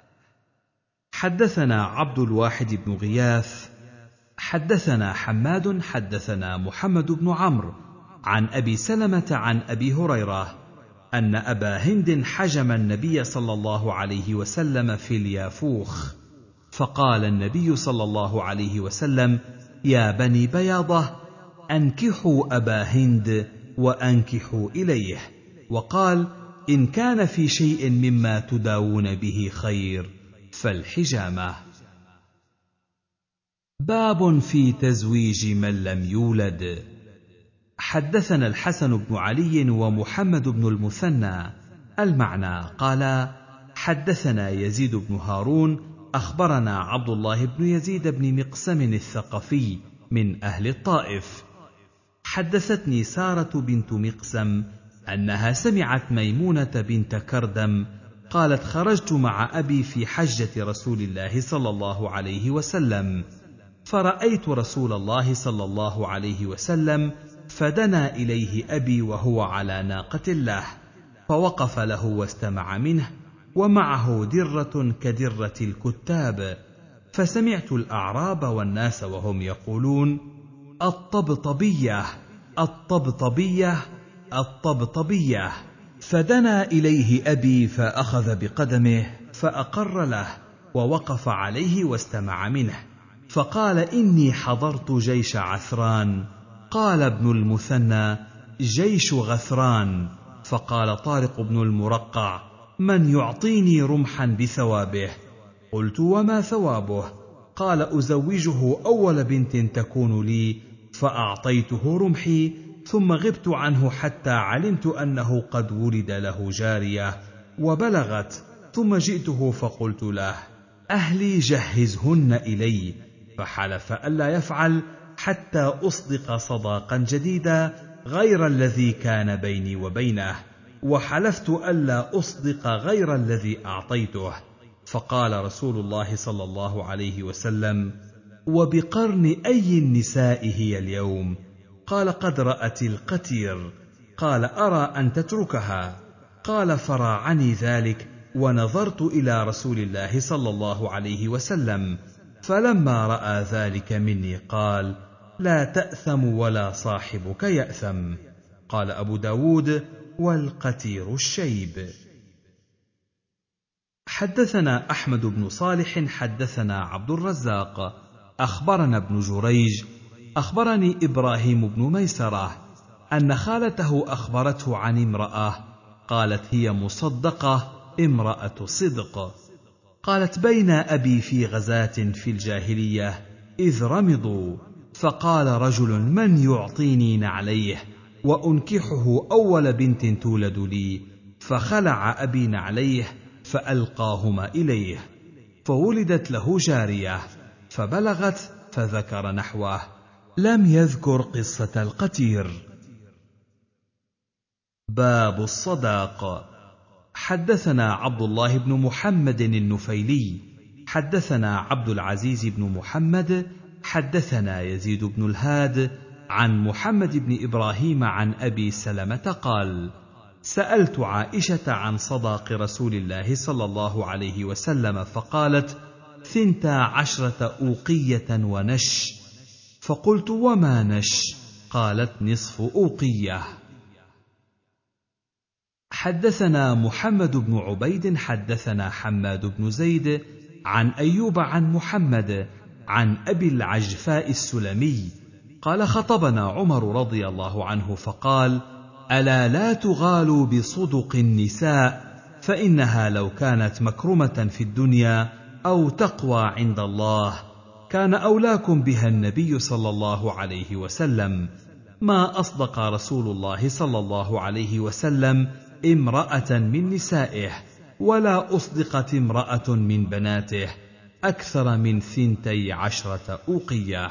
حدثنا عبد الواحد بن غياث حدثنا حماد حدثنا محمد بن عمرو عن أبي سلمة عن أبي هريرة أن أبا هند حجم النبي صلى الله عليه وسلم في اليافوخ، فقال النبي صلى الله عليه وسلم: يا بني بياضة، أنكحوا أبا هند وأنكحوا إليه. وقال: إن كان في شيء مما تداوون به خير فالحجامة. باب في تزويج من لم يولد. حدثنا الحسن بن علي ومحمد بن المثنى المعنى قال: حدثنا يزيد بن هارون أخبرنا عبد الله بن يزيد بن مقسم الثقفي من أهل الطائف. حدثتني سارة بنت مقسم أنها سمعت ميمونة بنت كردم قالت: خرجت مع أبي في حجة رسول الله صلى الله عليه وسلم، فرأيت رسول الله صلى الله عليه وسلم، فدنا إليه أبي وهو على ناقة له، فوقف له واستمع منه، ومعه درة كدرة الكتاب، فسمعت الأعراب والناس وهم يقولون: الطبطبية الطبطبية الطبطبية. فدنا إليه أبي فأخذ بقدمه فأقر له، ووقف عليه واستمع منه، فقال: إني حضرت جيش عثران. قال ابن المثنى: جيش غثران. فقال طارق بن المرقع: من يعطيني رمحا بثوابه؟ قلت: وما ثوابه؟ قال: أزوجه أول بنت تكون لي. فأعطيته رمحي، ثم غبت عنه حتى علمت أنه قد ولد له جارية وبلغت، ثم جئته فقلت له: أهلي جهزهن إلي، فحلف ألا يفعل حتى أصدق صداقا جديدا غير الذي كان بيني وبينه، وحلفت ألا أصدق غير الذي أعطيته. فقال رسول الله صلى الله عليه وسلم: وبقرن أي النساء هي اليوم؟ قال: قد رأت القتير. قال: أرى أن تتركها. قال: فراعني ذلك، ونظرت إلى رسول الله صلى الله عليه وسلم، فلما رأى ذلك مني قال: لا تأثم ولا صاحبك يأثم. قال أبو داود: والقتير الشيب. حدثنا أحمد بن صالح حدثنا عبد الرزاق أخبرنا ابن جريج أخبرني إبراهيم بن ميسرة أن خالته أخبرته عن امرأة قالت هي مصدقة امرأة صدق. قالت بين أبي في غزاة في الجاهلية إذ رمضوا، فقال رجل من يعطيني نعليه وأنكحه أول بنت تولد لي، فخلع أبي نعليه فألقاهما إليه، فولدت له جارية فبلغت فذكر نحوه، لم يذكر قصة القتير. باب الصداق. حدثنا عبد الله بن محمد النفيلي حدثنا عبد العزيز بن محمد حدثنا يزيد بن الهاد عن محمد بن إبراهيم عن أبي سلمة قال: سألت عائشة عن صداق رسول الله صلى الله عليه وسلم فقالت: ثنتا عشرة أوقية ونش. فقلت: وما نش؟ قالت: نصف أوقية. حدثنا محمد بن عبيد حدثنا حماد بن زيد عن أيوب عن محمد عن أبي العجفاء السلمي قال: خطبنا عمر رضي الله عنه فقال: ألا لا تغالوا بصدق النساء، فإنها لو كانت مكرمة في الدنيا أو تقوى عند الله كان أولاكم بها النبي صلى الله عليه وسلم. ما أصدق رسول الله صلى الله عليه وسلم امرأة من نسائه، ولا أصدقت امرأة من بناته أكثر من ثنتي عشرة أوقية.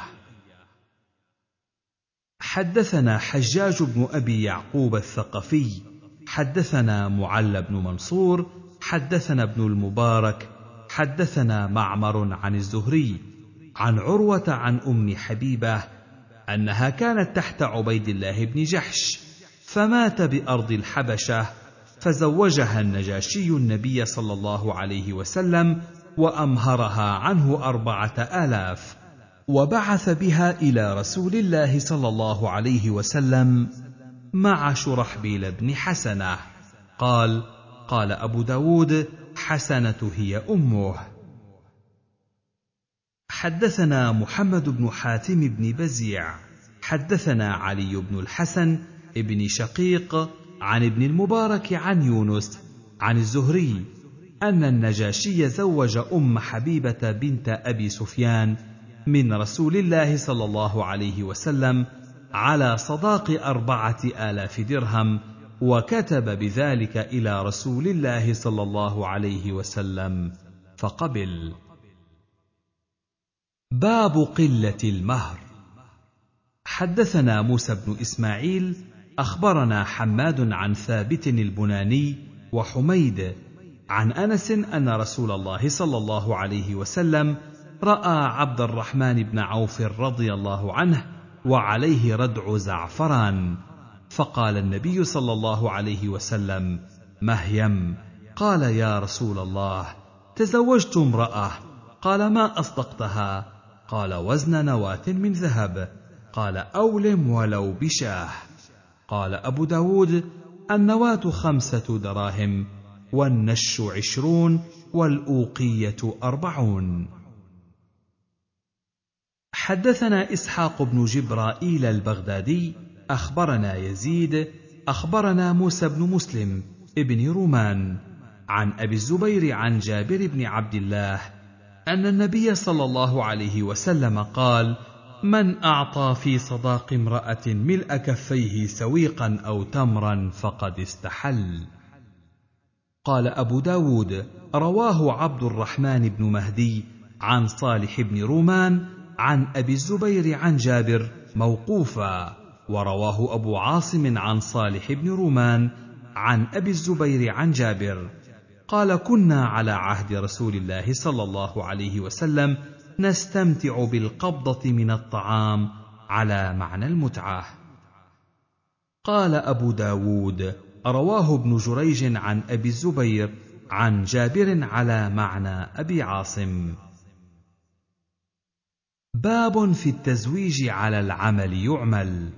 حدثنا حجاج بن أبي يعقوب الثقفي حدثنا معل بن منصور حدثنا ابن المبارك حدثنا معمر عن الزهري عن عروة عن أم حبيبة أنها كانت تحت عبيد الله بن جحش، فمات بأرض الحبشة، فزوجها النجاشي النبي صلى الله عليه وسلم وأمهرها عنه أربعة آلاف، وبعث بها إلى رسول الله صلى الله عليه وسلم مع شرحبيل بن حسنة. قال: قال أبو داود: حسنة هي أمه. حدثنا محمد بن حاتم بن بزيع حدثنا علي بن الحسن ابن شقيق عن ابن المبارك عن يونس عن الزهري أن النجاشي زوج أم حبيبة بنت أبي سفيان من رسول الله صلى الله عليه وسلم على صداق أربعة آلاف درهم، وكتب بذلك إلى رسول الله صلى الله عليه وسلم فقبل. باب قلة المهر. حدثنا موسى بن إسماعيل أخبرنا حماد عن ثابت البناني وحميد عن أنس أن رسول الله صلى الله عليه وسلم رأى عبد الرحمن بن عوف رضي الله عنه وعليه ردع زعفران، فقال النبي صلى الله عليه وسلم: مهيم. قال: يا رسول الله، تزوجت امرأة. قال: ما أصدقتها؟ قال: وزن نواة من ذهب. قال: أولم ولو بشاه. قال أبو داود: النواة خمسة دراهم، والنش عشرون، والأوقية أربعون. حدثنا إسحاق بن جبرائيل البغدادي أخبرنا يزيد أخبرنا موسى بن مسلم ابن رومان عن أبي الزبير عن جابر بن عبد الله أن النبي صلى الله عليه وسلم قال: من أعطى في صداق امرأة ملء كفيه سويقا أو تمرا فقد استحل. قال أبو داود: رواه عبد الرحمن بن مهدي عن صالح بن رومان عن أبي الزبير عن جابر موقوفا، ورواه أبو عاصم عن صالح بن رومان عن أبي الزبير عن جابر قال: كنا على عهد رسول الله صلى الله عليه وسلم نستمتع بالقبضة من الطعام على معنى المتعة. قال أبو داود: رواه ابن جريج عن أبي الزبير عن جابر على معنى أبي عاصم. باب في التزويج على العمل يعمل.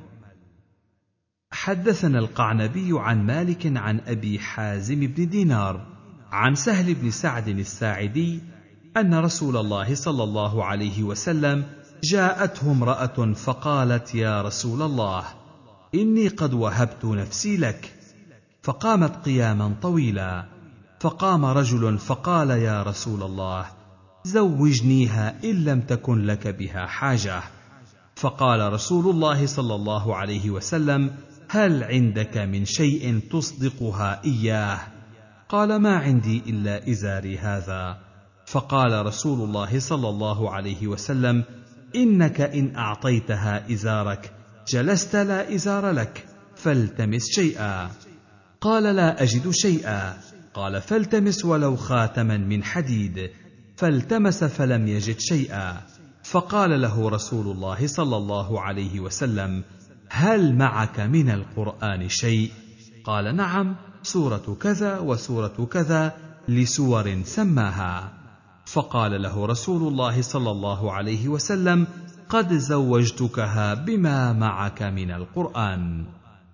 حدثنا القعنبي عن مالك عن أبي حازم بن دينار عن سهل بن سعد الساعدي أن رسول الله صلى الله عليه وسلم جاءته امرأة فقالت: يا رسول الله، إني قد وهبت نفسي لك. فقامت قياما طويلا، فقام رجل فقال: يا رسول الله، زوجنيها إن لم تكن لك بها حاجة. فقال رسول الله صلى الله عليه وسلم: هل عندك من شيء تصدقها إياه؟ قال: ما عندي إلا إزاري هذا. فقال رسول الله صلى الله عليه وسلم: إنك إن أعطيتها إزارك جلست لا إزار لك، فالتمس شيئا. قال: لا أجد شيئا. قال: فالتمس ولو خاتما من حديد. فالتمس فلم يجد شيئا. فقال له رسول الله صلى الله عليه وسلم: هل معك من القرآن شيء؟ قال: نعم، سورة كذا وسورة كذا، لسور سماها. فقال له رسول الله صلى الله عليه وسلم: قد زوجتكها بما معك من القرآن.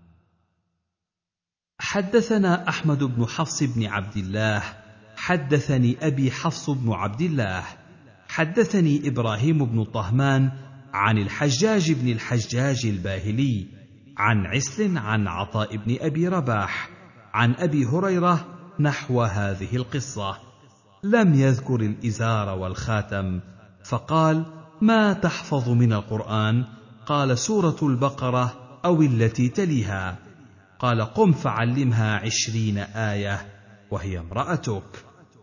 حدثنا أحمد بن حفص بن عبد الله حدثني أبي حفص بن عبد الله حدثني إبراهيم بن طهمان عن الحجاج بن الحجاج الباهلي عن عسل عن عطاء بن أبي رباح عن أبي هريرة نحو هذه القصة، لم يذكر الإزار والخاتم. فقال: ما تحفظ من القرآن؟ قال: سورة البقرة أو التي تليها. قال: قم فعلمها عشرين آية وهي امرأتك.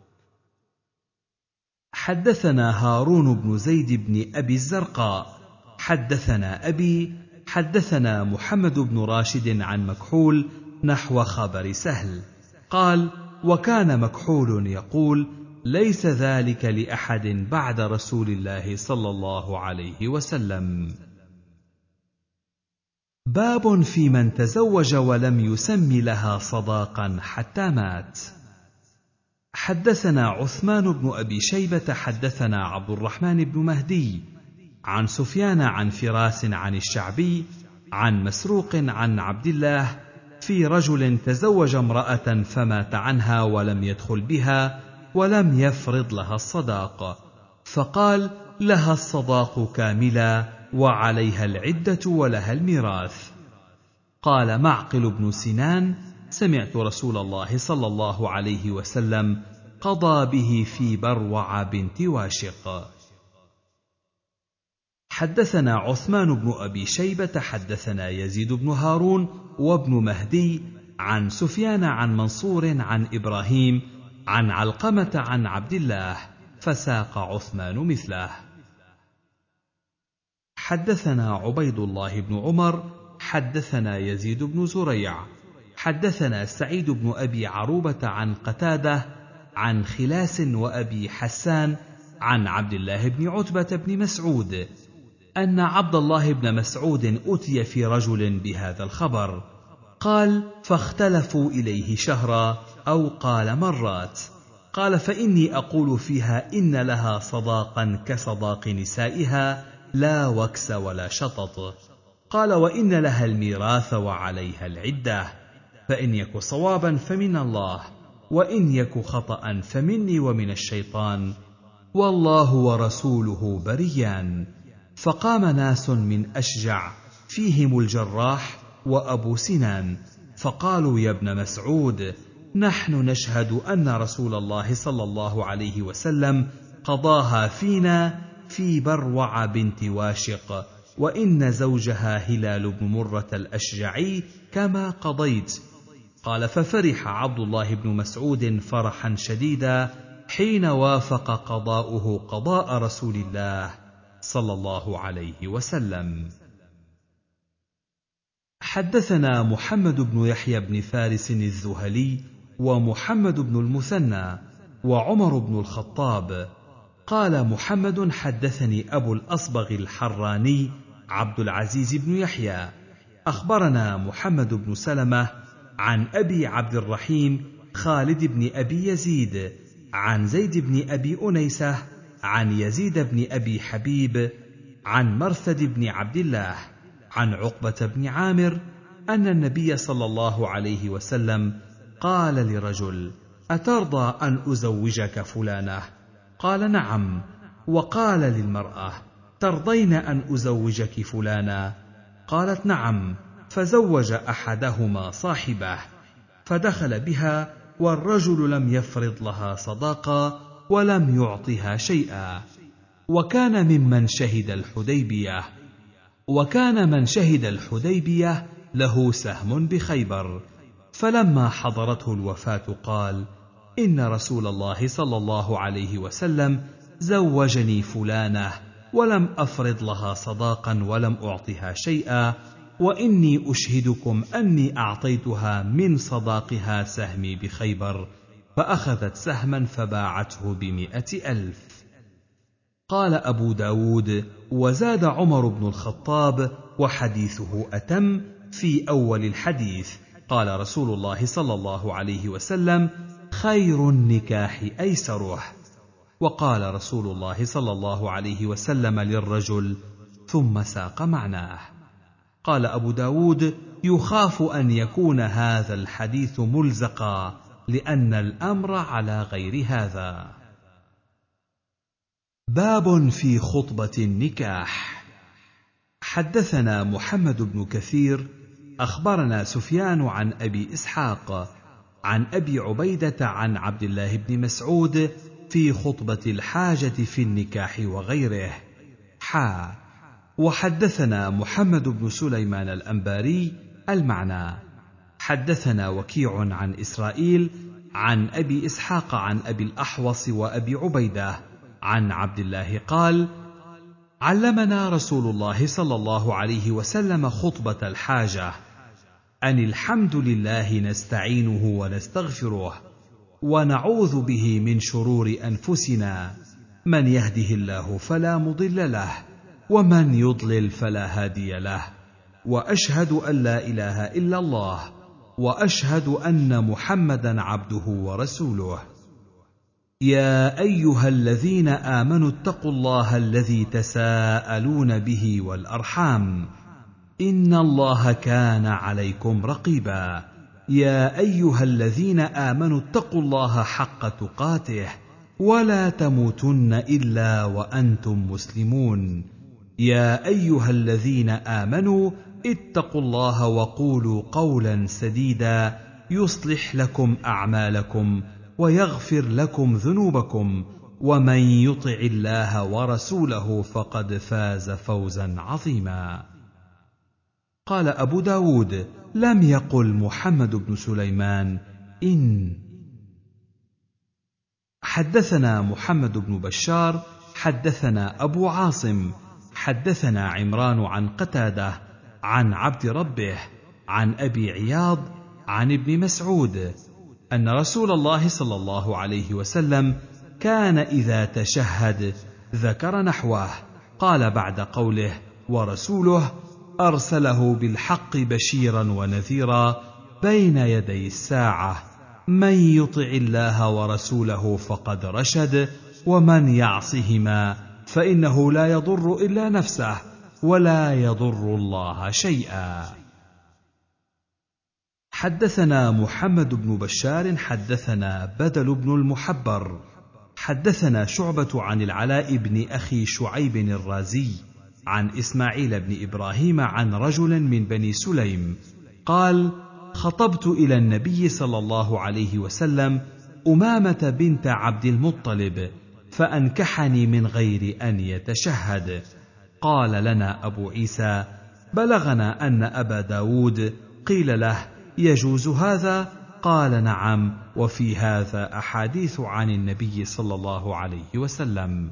حدثنا هارون بن زيد بن أبي الزرقاء حدثنا أبي حدثنا محمد بن راشد عن مكحول نحو خبر سهل قال: وكان مكحول يقول: ليس ذلك لأحد بعد رسول الله صلى الله عليه وسلم. باب في من تزوج ولم يسم لها صداقا حتى مات. حدثنا عثمان بن أبي شيبة حدثنا عبد الرحمن بن مهدي عن سفيان عن فراس عن الشعبي عن مسروق عن عبد الله في رجل تزوج امرأة فمات عنها ولم يدخل بها ولم يفرض لها الصداق، فقال: لها الصداق كاملا وعليها العدة ولها الميراث. قال معقل بن سنان: سمعت رسول الله صلى الله عليه وسلم قضى به في بروع بنت واشق. حدثنا عثمان بن أبي شيبة حدثنا يزيد بن هارون وابن مهدي عن سفيان عن منصور عن إبراهيم عن علقمة عن عبد الله، فساق عثمان مثله. حدثنا عبيد الله بن عمر حدثنا يزيد بن زريع حدثنا سعيد بن أبي عروبة عن قتادة عن خلاس وأبي حسان عن عبد الله بن عتبة بن مسعود أن عبد الله بن مسعود أتي في رجل بهذا الخبر، قال: فاختلفوا إليه شهرا أو قال مرات. قال: فإني أقول فيها إن لها صداقا كصداق نسائها لا وكس ولا شطط. قال: وإن لها الميراث وعليها العدة، فإن يك صوابا فمن الله، وإن يك خطأ فمني ومن الشيطان، والله ورسوله بريان. فقام ناس من أشجع فيهم الجراح وأبو سنان فقالوا: يا ابن مسعود، نحن نشهد أن رسول الله صلى الله عليه وسلم قضاها فينا في بروع بنت واشق، وإن زوجها هلال بن مرة الأشجعي كما قضيت. قال: ففرح عبد الله بن مسعود فرحا شديدا حين وافق قضاؤه قضاء رسول الله صلى الله عليه وسلم. حدثنا محمد بن يحيى بن فارس الذهلي ومحمد بن المثنى وعمر بن الخطاب قال محمد: حدثني أبو الأصبغ الحراني عبد العزيز بن يحيى أخبرنا محمد بن سلمة عن أبي عبد الرحيم خالد بن أبي يزيد عن زيد بن أبي أنيسة عن يزيد بن أبي حبيب عن مرثد بن عبد الله عن عقبة بن عامر أن النبي صلى الله عليه وسلم قال لرجل: أترضى أن أزوجك فلانة؟ قال: نعم. وقال للمرأة: ترضين أن أزوجك فلانا؟ قالت: نعم. فزوج أحدهما صاحبه، فدخل بها والرجل لم يفرض لها صداقة ولم يعطها شيئا، وكان ممن شهد الحديبية، وكان من شهد الحديبية له سهم بخيبر. فلما حضرته الوفاة قال: إن رسول الله صلى الله عليه وسلم زوجني فلانة ولم أفرض لها صداقا ولم أعطها شيئا، وإني أشهدكم أني أعطيتها من صداقها سهمي بخيبر، فأخذت سهما فباعته بمئة ألف. قال أبو داود: وزاد عمر بن الخطاب وحديثه أتم في أول الحديث: قال رسول الله صلى الله عليه وسلم: خير النكاح أيسره. وقال رسول الله صلى الله عليه وسلم للرجل، ثم ساق معناه. قال أبو داود: يخاف أن يكون هذا الحديث ملزقا، لأن الأمر على غير هذا. باب في خطبة النكاح. حدثنا محمد بن كثير أخبرنا سفيان عن أبي إسحاق عن أبي عبيدة عن عبد الله بن مسعود في خطبة الحاجة في النكاح وغيره. حا وحدثنا محمد بن سليمان الأنباري المعنى. حدثنا وكيع عن إسرائيل عن أبي إسحاق عن أبي الأحوص وأبي عبيدة عن عبد الله قال: علمنا رسول الله صلى الله عليه وسلم خطبة الحاجة: أن الحمد لله نستعينه ونستغفره ونعوذ به من شرور أنفسنا، من يهده الله فلا مضل له ومن يضلل فلا هادي له، وأشهد أن لا إله إلا الله، وأشهد أن محمدا عبده ورسوله. يا أيها الذين آمنوا اتقوا الله الذي تساءلون به والأرحام، إن الله كان عليكم رقيبا. يا أيها الذين آمنوا اتقوا الله حق تقاته ولا تموتن إلا وأنتم مسلمون. يا أيها الذين آمنوا اتقوا الله وقولوا قولا سديدا يصلح لكم أعمالكم ويغفر لكم ذنوبكم، ومن يطع الله ورسوله فقد فاز فوزا عظيما. قال أبو داود: لم يقل محمد بن سليمان إن. حدثنا محمد بن بشار حدثنا أبو عاصم حدثنا عمران عن قتادة عن عبد ربه عن أبي عياض عن ابن مسعود أن رسول الله صلى الله عليه وسلم كان إذا تشهد ذكر نحوه. قال بعد قوله ورسوله: أرسله بالحق بشيرا ونذيرا بين يدي الساعة، من يطع الله ورسوله فقد رشد، ومن يعصهما فإنه لا يضر إلا نفسه ولا يضر الله شيئا. حدثنا محمد بن بشار حدثنا بدل بن المحبر حدثنا شعبة عن العلاء بن أخي شعيب الرازي عن إسماعيل بن إبراهيم عن رجل من بني سليم قال: خطبت إلى النبي صلى الله عليه وسلم أمامة بنت عبد المطلب، فأنكحني من غير أن يتشهد. قال لنا أبو عيسى: بلغنا أن أبا داود قيل له: يجوز هذا؟ قال: نعم، وفي هذا أحاديث عن النبي صلى الله عليه وسلم.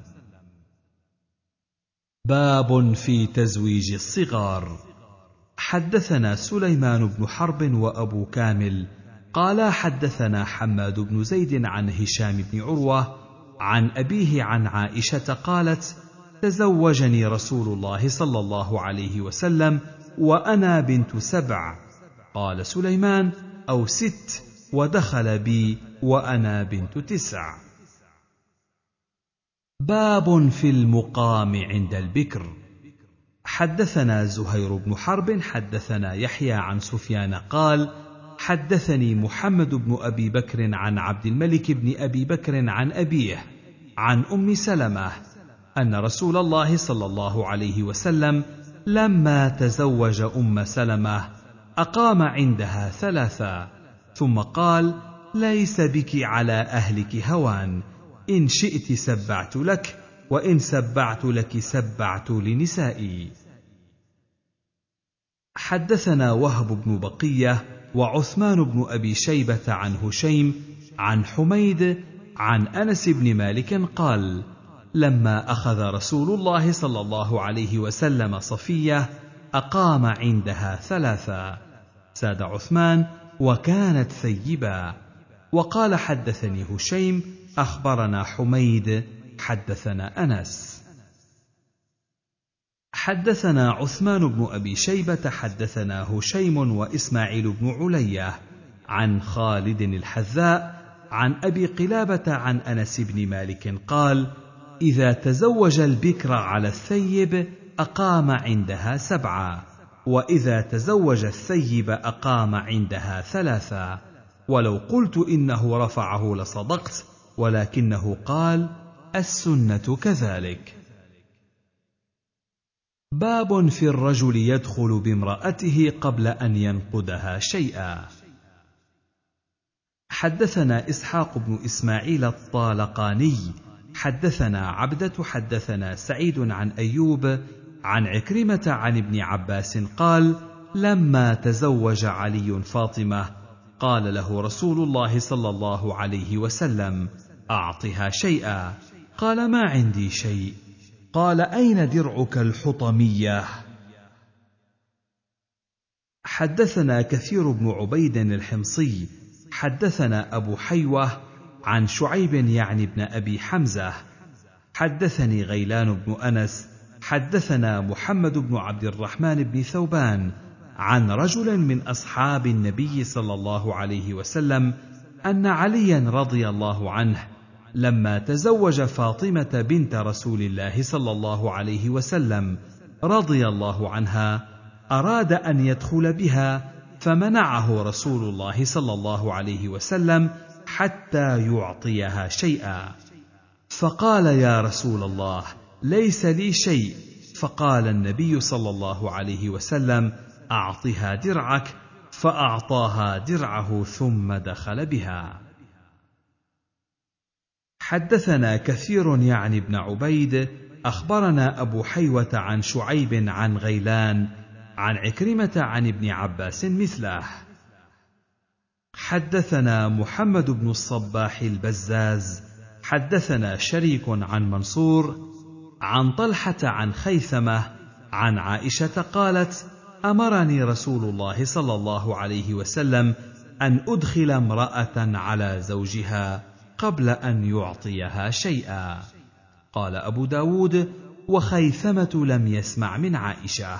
باب في تزويج الصغار. حدثنا سليمان بن حرب وأبو كامل قال حدثنا حماد بن زيد عن هشام بن عروة عن أبيه عن عائشة قالت: تزوجني رسول الله صلى الله عليه وسلم وأنا بنت سبع. قال سليمان: أو ست، ودخل بي وأنا بنت تسع. باب في المقام عند البكر. حدثنا زهير بن حرب حدثنا يحيى عن سفيان قال: حدثني محمد بن أبي بكر عن عبد الملك بن أبي بكر عن أبيه عن أم سلمة أن رسول الله صلى الله عليه وسلم لما تزوج أم سلمة أقام عندها ثلاثا، ثم قال: ليس بك على أهلك هوان، إن شئت سبعت لك، وإن سبعت لك سبعت لنسائي. حدثنا وهب بن بقية وعثمان بن أبي شيبة عن هشيم عن حميد عن أنس بن مالك قال: لما أخذ رسول الله صلى الله عليه وسلم صفية أقام عندها ثلاثا، ساد عثمان وكانت ثيبا. وقال: حدثني هشيم أخبرنا حميد حدثنا أنس. حدثنا عثمان بن أبي شيبة حدثنا هشيم وإسماعيل بن علية عن خالد الحذاء عن أبي قلابة عن أنس بن مالك قال: إذا تزوج البكر على الثيب أقام عندها سبعا، وإذا تزوج الثيب أقام عندها ثلاثا، ولو قلت إنه رفعه لصدقت، ولكنه قال: السنة كذلك. باب في الرجل يدخل بامرأته قبل أن ينقدها شيئا. حدثنا إسحاق بن إسماعيل الطالقاني حدثنا عبدة حدثنا سعيد عن أيوب عن عكرمة عن ابن عباس قال: لما تزوج علي فاطمة قال له رسول الله صلى الله عليه وسلم: أعطها شيئا. قال: ما عندي شيء. قال: أين درعك الحطمية؟ حدثنا كثير بن عبيد الحمصي حدثنا أبو حيوة عن شعيب يعني ابن أبي حمزة حدثني غيلان بن أنس حدثنا محمد بن عبد الرحمن بن ثوبان عن رجل من أصحاب النبي صلى الله عليه وسلم أن عليا رضي الله عنه لما تزوج فاطمة بنت رسول الله صلى الله عليه وسلم رضي الله عنها أراد أن يدخل بها، فمنعه رسول الله صلى الله عليه وسلم حتى يعطيها شيئا، فقال: يا رسول الله، ليس لي شيء. فقال النبي صلى الله عليه وسلم: أعطها درعك. فأعطاها درعه ثم دخل بها. حدثنا كثير يعني ابن عبيد أخبرنا أبو حيوة عن شعيب عن غيلان عن عكرمة عن ابن عباس مثله. حدثنا محمد بن الصباح البزاز حدثنا شريك عن منصور عن طلحة عن خيثمة عن عائشة قالت: أمرني رسول الله صلى الله عليه وسلم أن أدخل امرأة على زوجها قبل أن يعطيها شيئا. قال أبو داود: وخيثمة لم يسمع من عائشة.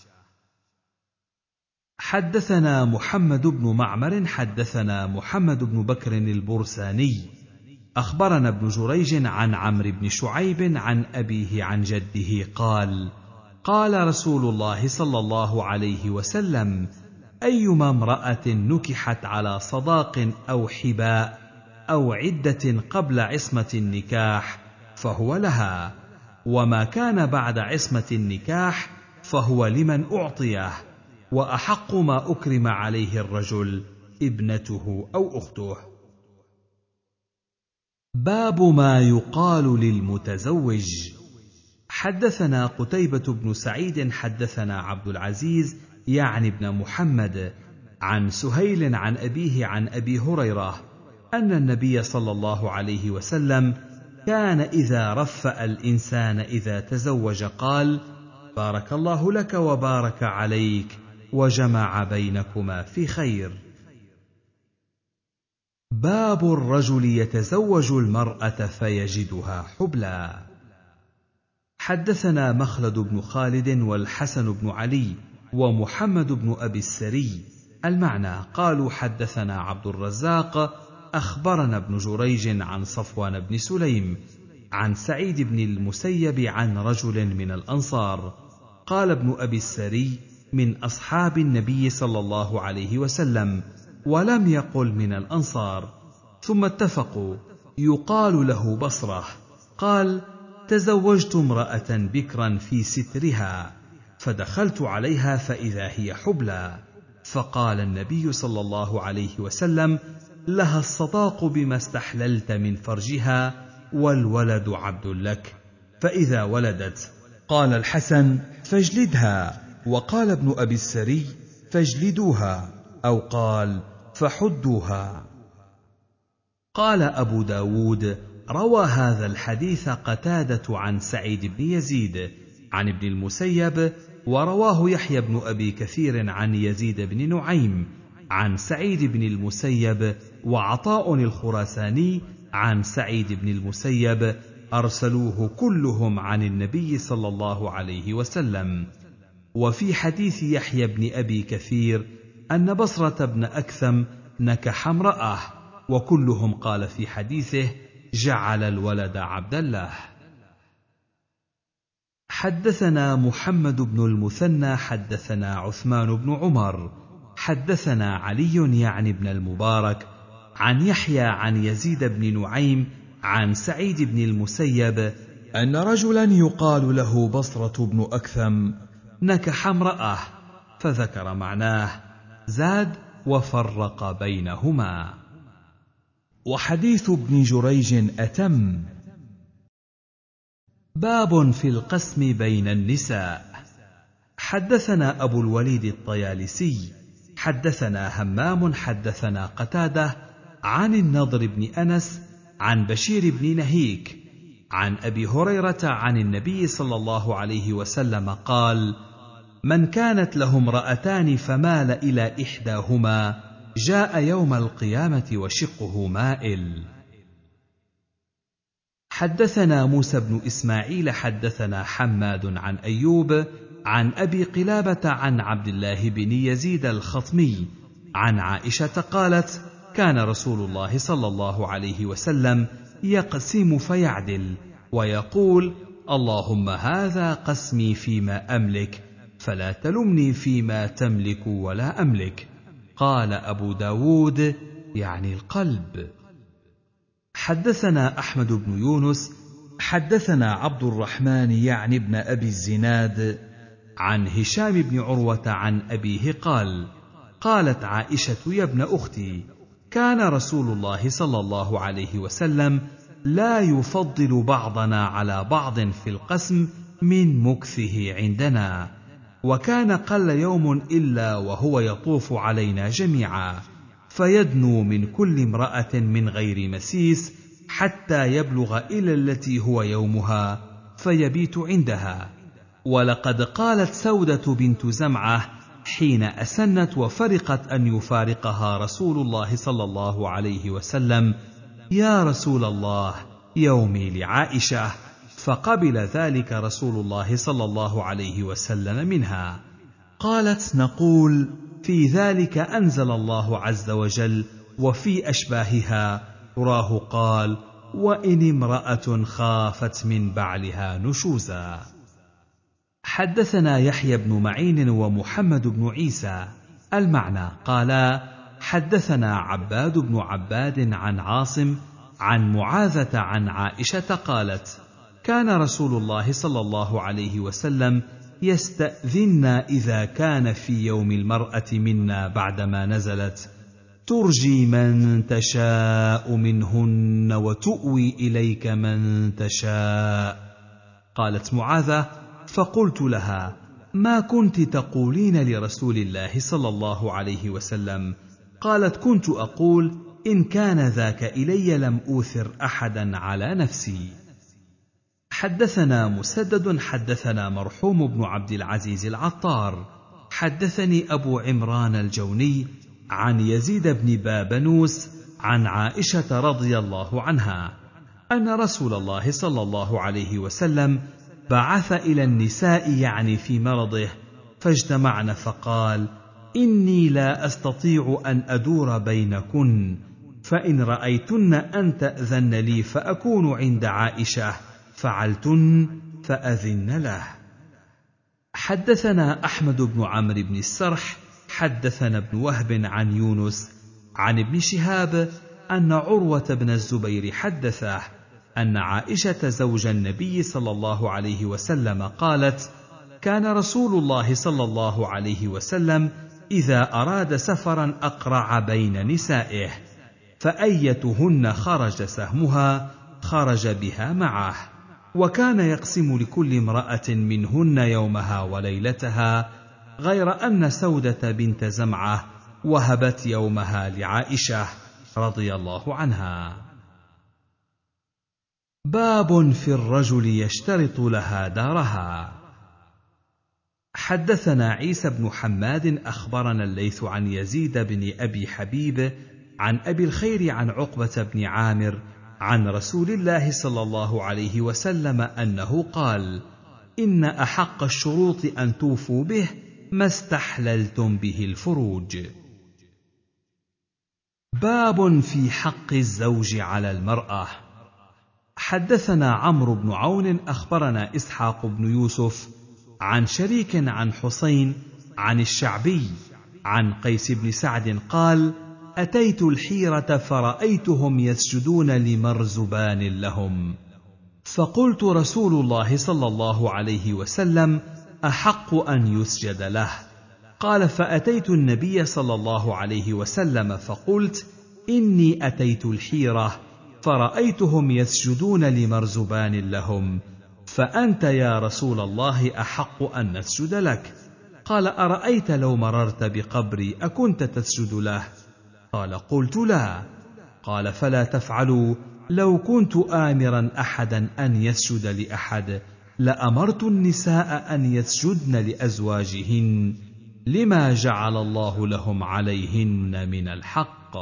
حدثنا محمد بن معمر حدثنا محمد بن بكر البرساني أخبرنا ابن جريج عن عمرو بن شعيب عن أبيه عن جده قال: قال رسول الله صلى الله عليه وسلم: أيما امرأة نكحت على صداق أو حباء أو عدة قبل عصمة النكاح فهو لها، وما كان بعد عصمة النكاح فهو لمن أعطيه، وأحق ما أكرم عليه الرجل ابنته أو أخته. باب ما يقال للمتزوج. حدثنا قتيبة بن سعيد حدثنا عبد العزيز يعني ابن محمد عن سهيل عن أبيه عن أبي هريرة أن النبي صلى الله عليه وسلم كان إذا رفأ الإنسان إذا تزوج قال: بارك الله لك وبارك عليك وجمع بينكما في خير. باب الرجل يتزوج المرأة فيجدها حبلى. حدثنا مخلد بن خالد والحسن بن علي ومحمد بن أبي السري المعنى قالوا: حدثنا عبد الرزاق أخبرنا ابن جريج عن صفوان بن سليم عن سعيد بن المسيب عن رجل من الأنصار قال ابن أبي السري: من أصحاب النبي صلى الله عليه وسلم، ولم يقل من الأنصار. ثم اتفقوا. يقال له بصرة. قال: تزوجت امرأة بكرا في سترها، فدخلت عليها فإذا هي حبلى، فقال النبي صلى الله عليه وسلم: لها الصداق بما استحللت من فرجها، والولد عبد لك، فإذا ولدت. قال الحسن: فاجلدها. وقال ابن أبي السري: فاجلدوها، أو قال: فحدوها. قال أبو داود: روى هذا الحديث قتادة عن سعيد بن يزيد عن ابن المسيب، ورواه يحيى بن أبي كثير عن يزيد بن نعيم عن سعيد بن المسيب، وعطاء الخراساني عن سعيد بن المسيب، أرسلوه كلهم عن النبي صلى الله عليه وسلم. وفي حديث يحيى بن أبي كثير أن بصرة بن أكثم نكح امرأة، وكلهم قال في حديثه: جعل الولد عبد الله. حدثنا محمد بن المثنى حدثنا عثمان بن عمر حدثنا علي يعني بن المبارك عن يحيى عن يزيد بن نعيم عن سعيد بن المسيب أن رجلا يقال له بصرة بن أكثم نكح امرأة، فذكر معناه، زاد: وفرق بينهما. وحديث ابن جريج أتم. باب في القسم بين النساء. حدثنا أبو الوليد الطيالسي حدثنا همام حدثنا قتادة عن النضر بن أنس عن بشير بن نهيك عن أبي هريرة عن النبي صلى الله عليه وسلم قال: من كانت له امرأتان فمال إلى إحداهما جاء يوم القيامة وشقه مائل. حدثنا موسى بن إسماعيل حدثنا حماد عن أيوب عن أبي قلابة عن عبد الله بن يزيد الخطمي عن عائشة قالت: كان رسول الله صلى الله عليه وسلم يقسم فيعدل ويقول: اللهم هذا قسمي فيما أملك، فلا تلمني فيما تملك ولا أملك. قال أبو داود: يعني القلب. حدثنا أحمد بن يونس حدثنا عبد الرحمن يعني ابن أبي الزناد عن هشام بن عروة عن أبيه قال: قالت عائشة: يا ابن أختي، كان رسول الله صلى الله عليه وسلم لا يفضل بعضنا على بعض في القسم من مكثه عندنا، وكان قل يوم إلا وهو يطوف علينا جميعا، فيدنو من كل امرأة من غير مسيس حتى يبلغ إلى التي هو يومها فيبيت عندها. ولقد قالت سودة بنت زمعة حين أسنت وفرقت أن يفارقها رسول الله صلى الله عليه وسلم: يا رسول الله، يومي لعائشة. فقبل ذلك رسول الله صلى الله عليه وسلم منها. قالت: نقول في ذلك أنزل الله عز وجل: وفي أشباهها راه قال: وإن امرأة خافت من بعلها نشوزا. حدثنا يحيى بن معين ومحمد بن عيسى المعنى قالا: حدثنا عباد بن عباد عن عاصم عن معاذة عن عائشة قالت: كان رسول الله صلى الله عليه وسلم يستأذن إذا كان في يوم المرأة منا بعدما نزلت: ترجي من تشاء منهن وتؤوي إليك من تشاء. قالت معاذة: فقلت لها: ما كنت تقولين لرسول الله صلى الله عليه وسلم؟ قالت: كنت أقول: إن كان ذاك إلي لم أوثر أحدا على نفسي. حدثنا مسدد حدثنا مرحوم بن عبد العزيز العطار حدثني أبو عمران الجوني عن يزيد بن بابنوس عن عائشة رضي الله عنها أن رسول الله صلى الله عليه وسلم بعث إلى النساء يعني في مرضه فاجتمعن فقال: إني لا أستطيع أن أدور بينكن، فإن رأيتن أن تأذن لي فأكون عند عائشة فعلتن فأذن له. حدثنا أحمد بن عمرو بن السرح حدثنا ابن وهب عن يونس عن ابن شهاب أن عروة بن الزبير حدثه أن عائشة زوج النبي صلى الله عليه وسلم قالت: كان رسول الله صلى الله عليه وسلم إذا أراد سفرا أقرع بين نسائه، فأيتهن خرج سهمها خرج بها معه، وكان يقسم لكل امرأة منهن يومها وليلتها، غير أن سودة بنت زمعة وهبت يومها لعائشة رضي الله عنها. باب في الرجل يشترط لها دارها. حدثنا عيسى بن حماد أخبرنا الليث عن يزيد بن أبي حبيب عن أبي الخير عن عقبة بن عامر عن رسول الله صلى الله عليه وسلم أنه قال: إن أحق الشروط أن توفوا به ما استحللتم به الفروج. باب في حق الزوج على المرأة. حدثنا عمرو بن عون أخبرنا إسحاق بن يوسف عن شريك عن حسين عن الشعبي عن قيس بن سعد قال: أتيت الحيرة فرأيتهم يسجدون لمرزبان لهم، فقلت: رسول الله صلى الله عليه وسلم أحق أن يسجد له. قال: فأتيت النبي صلى الله عليه وسلم فقلت: إني أتيت الحيرة فرأيتهم يسجدون لمرزبان لهم، فأنت يا رسول الله أحق أن نسجد لك. قال: أرأيت لو مررت بقبري أكنت تسجد له؟ قال: قلت لا. قال: فلا تفعلوا، لو كنت آمرا أحدا أن يسجد لأحد لأمرت النساء أن يسجدن لأزواجهن لما جعل الله لهم عليهن من الحق.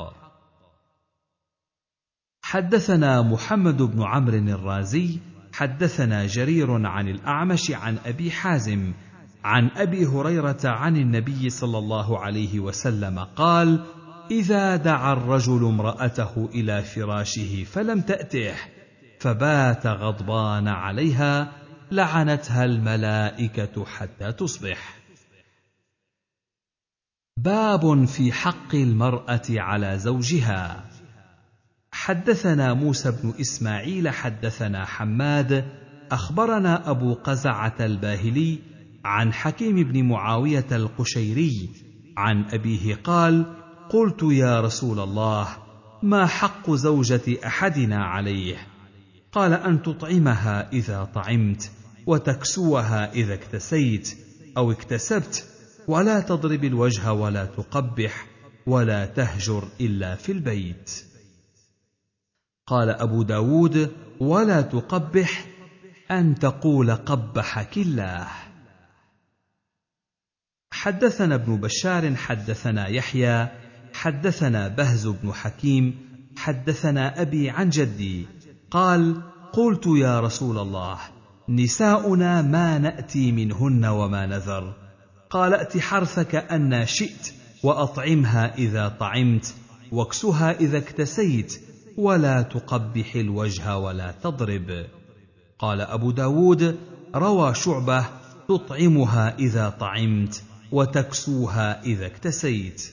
حدثنا محمد بن عمرو الرازي حدثنا جرير عن الأعمش عن أبي حازم عن أبي هريرة عن النبي صلى الله عليه وسلم قال: إذا دعا الرجل امرأته إلى فراشه فلم تأته فبات غضبان عليها لعنتها الملائكة حتى تصبح. باب في حق المرأة على زوجها. حدثنا موسى بن إسماعيل حدثنا حماد أخبرنا أبو قزعة الباهلي عن حكيم بن معاوية القشيري عن أبيه قال: قلت: يا رسول الله، ما حق زوجة أحدنا عليه؟ قال: أن تطعمها إذا طعمت، وتكسوها إذا اكتسيت أو اكتسبت، ولا تضرب الوجه ولا تقبح، ولا تهجر إلا في البيت. قال أبو داود: ولا تقبح، أن تقول قبحك الله. حدثنا ابن بشار حدثنا يحيى حدثنا بهز بن حكيم حدثنا أبي عن جدي قال: قلت: يا رسول الله، نساؤنا ما نأتي منهن وما نذر. قال: ائت حرثك أن شئت، وأطعمها إذا طعمت، واكسها إذا اكتسيت، ولا تقبح الوجه ولا تضرب. قال أبو داود: روى شعبة: تطعمها إذا طعمت، وتكسوها إذا اكتسيت.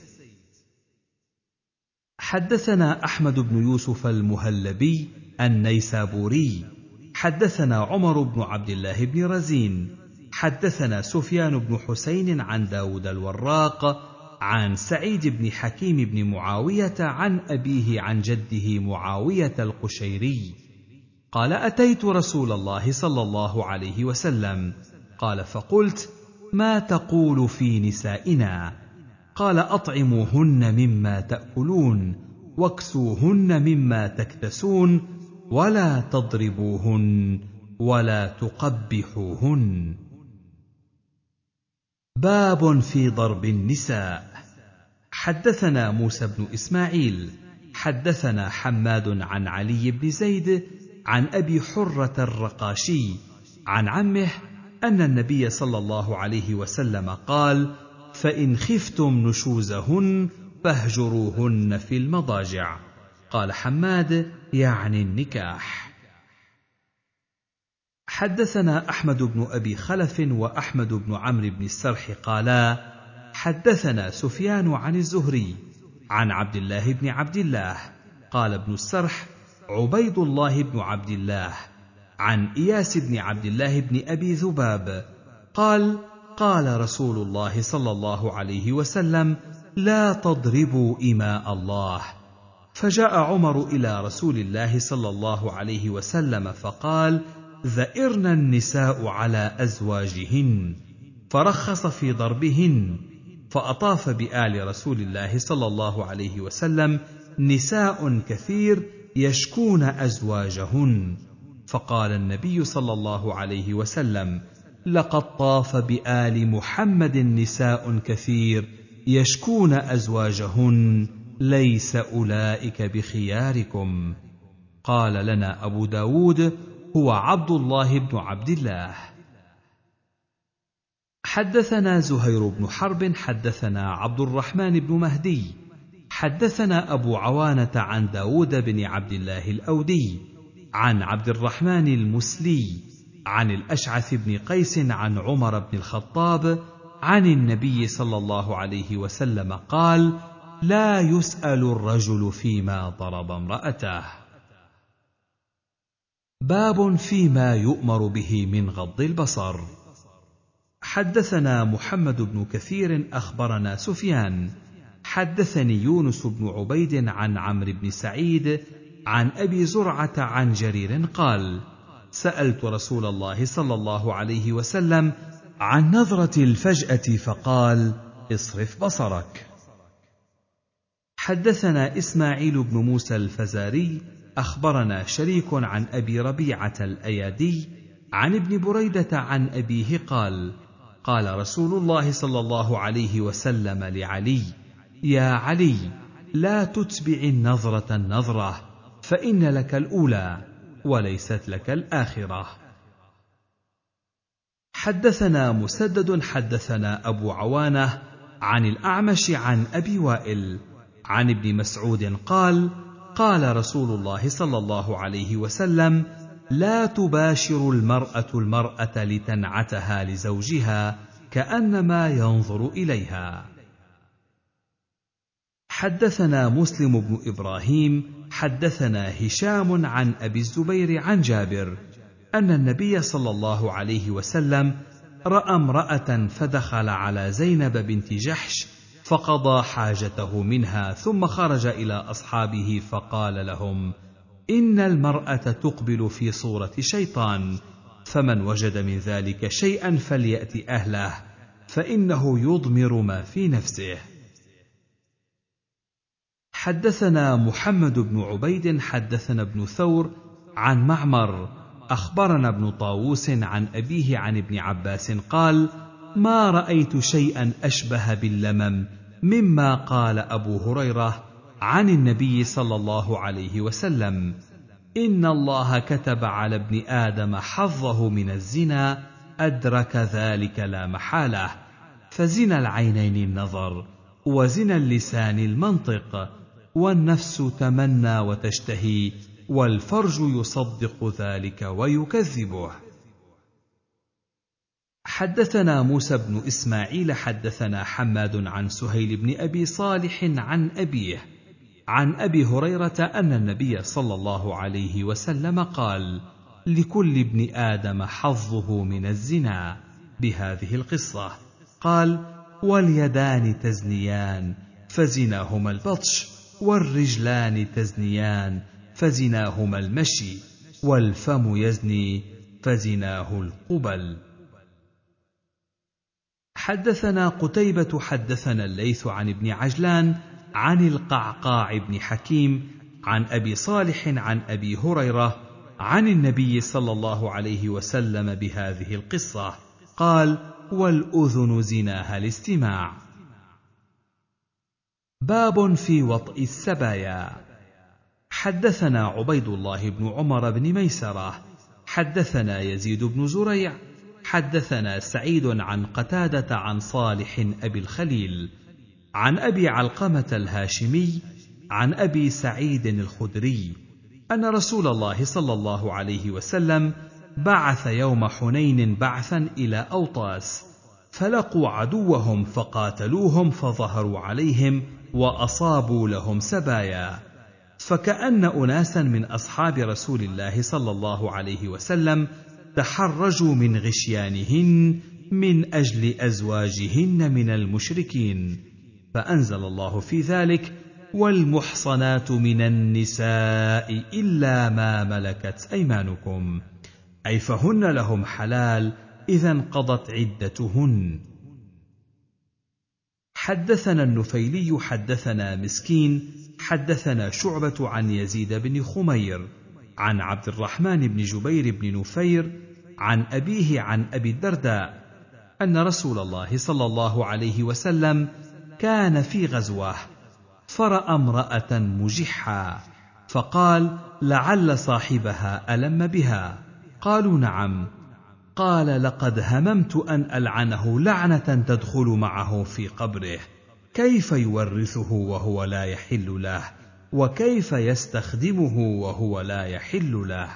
حدثنا أحمد بن يوسف المهلبي النيسابوري حدثنا عمر بن عبد الله بن رزين حدثنا سفيان بن حسين عن داود الوراق عن سعيد بن حكيم بن معاوية عن أبيه عن جده معاوية القشيري قال: أتيت رسول الله صلى الله عليه وسلم. قال: فقلت: ما تقول في نسائنا؟ قال: أطعموهن مما تأكلون، واكسوهن مما تكتسون، ولا تضربوهن، ولا تقبحوهن. باب في ضرب النساء. حدثنا موسى بن إسماعيل حدثنا حماد عن علي بن زيد عن أبي حرة الرقاشي عن عمه أن النبي صلى الله عليه وسلم قال: فإن خفتم نشوزهن فاهجروهن في المضاجع. قال حماد: يعني النكاح. حدثنا أحمد بن أبي خلف وأحمد بن عمرو بن السرح قالا: حدثنا سفيان عن الزهري عن عبد الله بن عبد الله قال ابن السرح: عبيد الله بن عبد الله عن إياس بن عبد الله بن أبي ذباب قال: قال رسول الله صلى الله عليه وسلم: لا تضربوا إماء الله. فجاء عمر إلى رسول الله صلى الله عليه وسلم فقال: ذئرن النساء على أزواجهن، فرخص في ضربهن. فأطاف بآل رسول الله صلى الله عليه وسلم نساء كثير يشكون أزواجهن، فقال النبي صلى الله عليه وسلم: لقد طاف بآل محمد نساء كثير يشكون أزواجهن، ليس أولئك بخياركم. قال لنا أبو داود: هو عبد الله بن عبد الله. حدثنا زهير بن حرب حدثنا عبد الرحمن بن مهدي حدثنا أبو عوانة عن داود بن عبد الله الأودي عن عبد الرحمن المسلي عن الأشعث بن قيس عن عمر بن الخطاب عن النبي صلى الله عليه وسلم قال: لا يسأل الرجل فيما ضرب امرأته. باب فيما يؤمر به من غض البصر. حدثنا محمد بن كثير أخبرنا سفيان حدثني يونس بن عبيد عن عمرو بن سعيد عن أبي زرعة عن جرير قال: سألت رسول الله صلى الله عليه وسلم عن نظرة الفجأة فقال: اصرف بصرك. حدثنا إسماعيل بن موسى الفزاري أخبرنا شريك عن أبي ربيعة الأيادي عن ابن بريدة عن أبيه قال: قال رسول الله صلى الله عليه وسلم لعلي: يا علي، لا تتبع النظرة النظرة، فإن لك الأولى وليست لك الآخرة. حدثنا مسدد حدثنا أبو عوانة عن الأعمش عن أبي وائل عن ابن مسعود قال: قال رسول الله صلى الله عليه وسلم: لا تباشر المرأة المرأة لتنعتها لزوجها كأنما ينظر إليها. حدثنا مسلم بن إبراهيم حدثنا هشام عن أبي الزبير عن جابر أن النبي صلى الله عليه وسلم رأى امرأة فدخل على زينب بنت جحش فقضى حاجته منها، ثم خرج إلى أصحابه فقال لهم: إن المرأة تقبل في صورة شيطان، فمن وجد من ذلك شيئا فليأت أهله، فإنه يضمر ما في نفسه. حدثنا محمد بن عبيد حدثنا ابن ثور عن معمر أخبرنا ابن طاووس عن أبيه عن ابن عباس قال: ما رأيت شيئا أشبه باللمم مما قال أبو هريرة عن النبي صلى الله عليه وسلم: إن الله كتب على ابن آدم حظه من الزنا، أدرك ذلك لا محالة، فزنا العينين النظر، وزنا اللسان المنطق، والنفس تمنى وتشتهي، والفرج يصدق ذلك ويكذبه. حدثنا موسى بن إسماعيل حدثنا حماد عن سهيل بن أبي صالح عن أبيه عن أبي هريرة أن النبي صلى الله عليه وسلم قال: لكل ابن آدم حظه من الزنا، بهذه القصة. قال: واليدان تزنيان فزناهما البطش، والرجلان تزنيان فزناهما المشي، والفم يزني فزناه القبل. حدثنا قتيبة حدثنا الليث عن ابن عجلان عن القعقاع بن حكيم عن أبي صالح عن أبي هريرة عن النبي صلى الله عليه وسلم بهذه القصة. قال: والأذن زناها الاستماع. باب في وطئ السبايا. حدثنا عبيد الله بن عمر بن ميسرة حدثنا يزيد بن زريع حدثنا سعيد عن قتادة عن صالح أبي الخليل عن أبي علقمة الهاشمي عن أبي سعيد الخدري أن رسول الله صلى الله عليه وسلم بعث يوم حنين بعثا إلى أوطاس، فلقوا عدوهم فقاتلوهم فظهروا عليهم وأصابوا لهم سبايا، فكأن أناسا من أصحاب رسول الله صلى الله عليه وسلم تحرجوا من غشيانهن من أجل أزواجهن من المشركين، فأنزل الله في ذلك: والمحصنات من النساء إلا ما ملكت أيمانكم، أي فهن لهم حلال إذا انقضت عدتهن. حدثنا النفيلي حدثنا مسكين حدثنا شعبة عن يزيد بن خمير عن عبد الرحمن بن جبير بن نفير عن أبيه عن أبي الدرداء أن رسول الله صلى الله عليه وسلم كان في غزوة فرأى امرأة مجحا فقال: لعل صاحبها ألم بها. قالوا: نعم. قال: لقد هممت أن ألعنه لعنة تدخل معه في قبره، كيف يورثه وهو لا يحل له، وكيف يستخدمه وهو لا يحل له.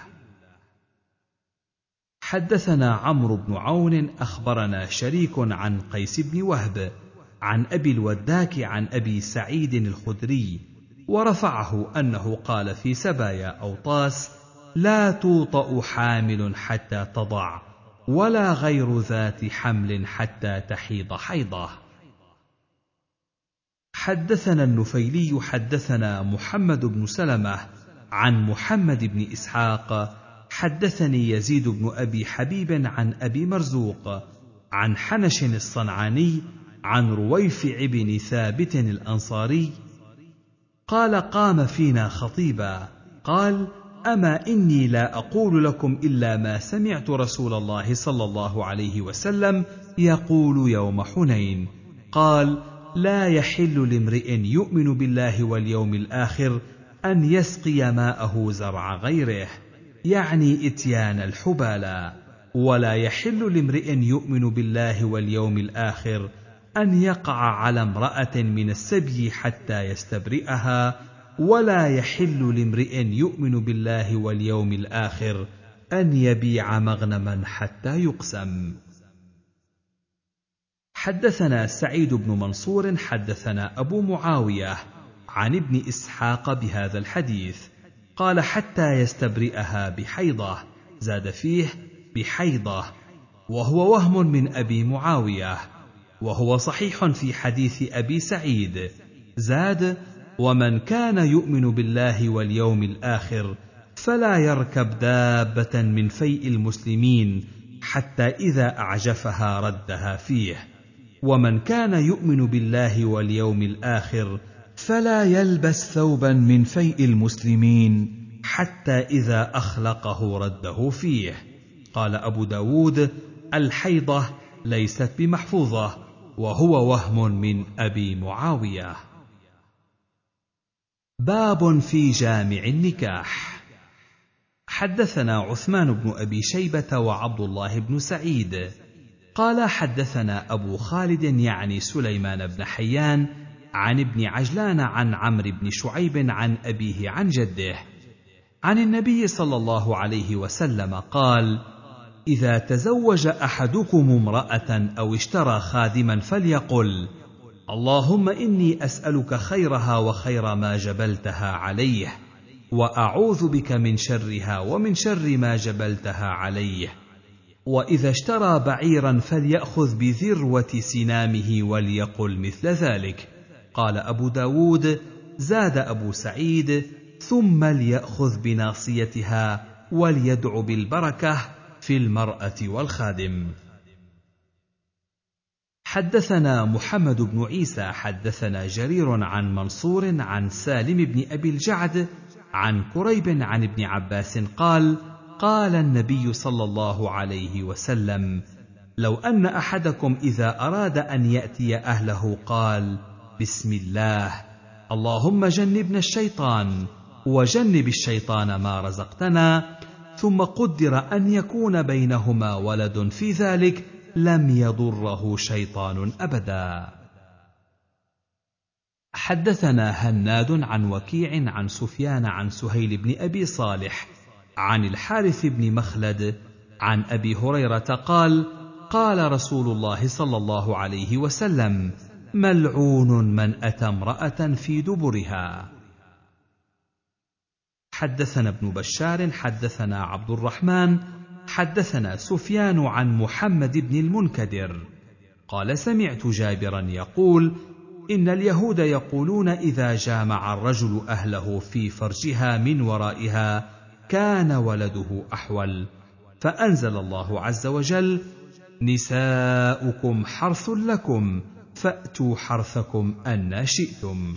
حدثنا عمرو بن عون أخبرنا شريك عن قيس بن وهب عن أبي الوداك عن أبي سعيد الخدري ورفعه أنه قال في سبايا أوطاس: لا توطأ حامل حتى تضع، ولا غير ذات حمل حتى تحيض حيضة. حدثنا النفيلي حدثنا محمد بن سلمة عن محمد بن إسحاق حدثني يزيد بن أبي حبيب عن أبي مرزوق عن حنش الصنعاني عن رويفع بن ثابت الأنصاري قال: قام فينا خطيبا قال: أما إني لا أقول لكم إلا ما سمعت رسول الله صلى الله عليه وسلم يقول يوم حنين. قال: لا يحل لامرئ يؤمن بالله واليوم الآخر أن يسقي ماءه زرع غيره، يعني إتيان الحبالى، ولا يحل لامرئ يؤمن بالله واليوم الآخر أن يقع على امرأة من السبي حتى يستبرئها، ولا يحل لامرئ يؤمن بالله واليوم الآخر أن يبيع مغنما حتى يقسم. حدثنا سعيد بن منصور حدثنا أبو معاوية عن ابن إسحاق بهذا الحديث قال: حتى يستبرئها بحيضة، زاد فيه بحيضة، وهو وهم من أبي معاوية، وهو صحيح في حديث أبي سعيد. زاد: ومن كان يؤمن بالله واليوم الآخر فلا يركب دابة من فيء المسلمين حتى إذا أعجفها ردها فيه، ومن كان يؤمن بالله واليوم الآخر فلا يلبس ثوبا من فيء المسلمين حتى إذا أخلقه رده فيه. قال أبو داود: الحيضة ليست بمحفوظة، وهو وهم من أبي معاوية. باب في جامع النكاح. حدثنا عثمان بن أبي شيبة وعبد الله بن سعيد قال: حدثنا أبو خالد يعني سليمان بن حيان عن ابن عجلان عن عمرو بن شعيب عن أبيه عن جده عن النبي صلى الله عليه وسلم قال: إذا تزوج أحدكم امرأة أو اشترى خادما فليقل: اللهم إني أسألك خيرها وخير ما جبلتها عليه، وأعوذ بك من شرها ومن شر ما جبلتها عليه. وإذا اشترى بعيرا فليأخذ بذروة سنامه وليقل مثل ذلك. قال أبو داود: زاد أبو سعيد: ثم ليأخذ بناصيتها وليدع بالبركة في المرأة والخادم. حدثنا محمد بن عيسى حدثنا جرير عن منصور عن سالم بن أبي الجعد عن كريب عن ابن عباس قال: قال النبي صلى الله عليه وسلم: لو أن أحدكم إذا أراد أن يأتي أهله قال: بسم الله، اللهم جنبنا الشيطان وجنب الشيطان ما رزقتنا، ثم قدر أن يكون بينهما ولد في ذلك، لم يضره شيطان أبدا. حدثنا هناد عن وكيع عن سفيان عن سهيل بن أبي صالح عن الحارث بن مخلد عن أبي هريرة قال: قال رسول الله صلى الله عليه وسلم: ملعون من أتى امرأة في دبرها. حدثنا ابن بشار حدثنا عبد الرحمن حدثنا سفيان عن محمد بن المنكدر قال سمعت جابرا يقول إن اليهود يقولون إذا جامع الرجل أهله في فرجها من ورائها كان ولده أحول، فأنزل الله عز وجل نساؤكم حرث لكم فأتوا حرثكم أنى شئتم.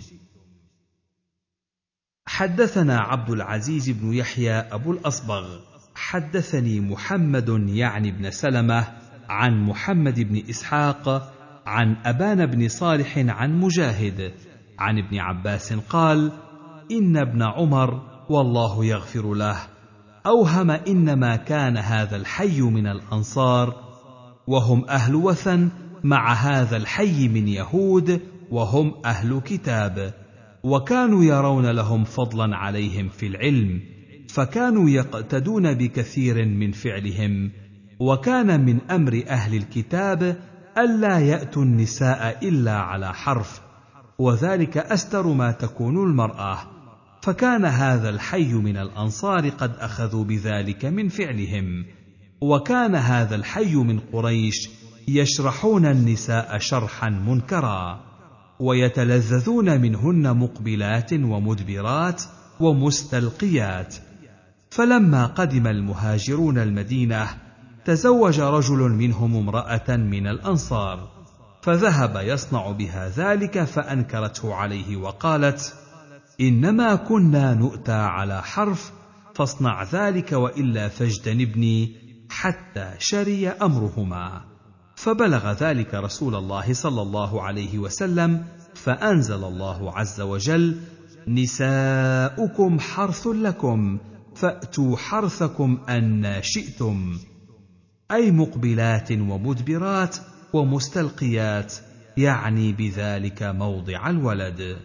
حدثنا عبد العزيز بن يحيى أبو الأصبغ حدثني محمد يعني بن سلمة عن محمد بن إسحاق عن أبان بن صالح عن مجاهد عن ابن عباس قال إن ابن عمر والله يغفر له أوهم إنما كان هذا الحي من الأنصار وهم أهل وثن مع هذا الحي من يهود وهم أهل كتاب، وكانوا يرون لهم فضلا عليهم في العلم، فكانوا يقتدون بكثير من فعلهم. وكان من أمر أهل الكتاب ألا يأتوا النساء إلا على حرف، وذلك أستر ما تكون المرأة، فكان هذا الحي من الأنصار قد أخذوا بذلك من فعلهم. وكان هذا الحي من قريش يشرحون النساء شرحا منكرا، ويتلذذون منهن مقبلات ومدبرات ومستلقيات. فلما قدم المهاجرون المدينة تزوج رجل منهم امرأة من الأنصار، فذهب يصنع بها ذلك فأنكرته عليه وقالت إنما كنا نؤتى على حرف، فاصنع ذلك وإلا فاجتنبني، حتى شري أمرهما. فبلغ ذلك رسول الله صلى الله عليه وسلم، فأنزل الله عز وجل نساؤكم حرث لكم فأتوا حرثكم أنى شئتم، أي مقبلات ومدبرات ومستلقيات، يعني بذلك موضع الولد.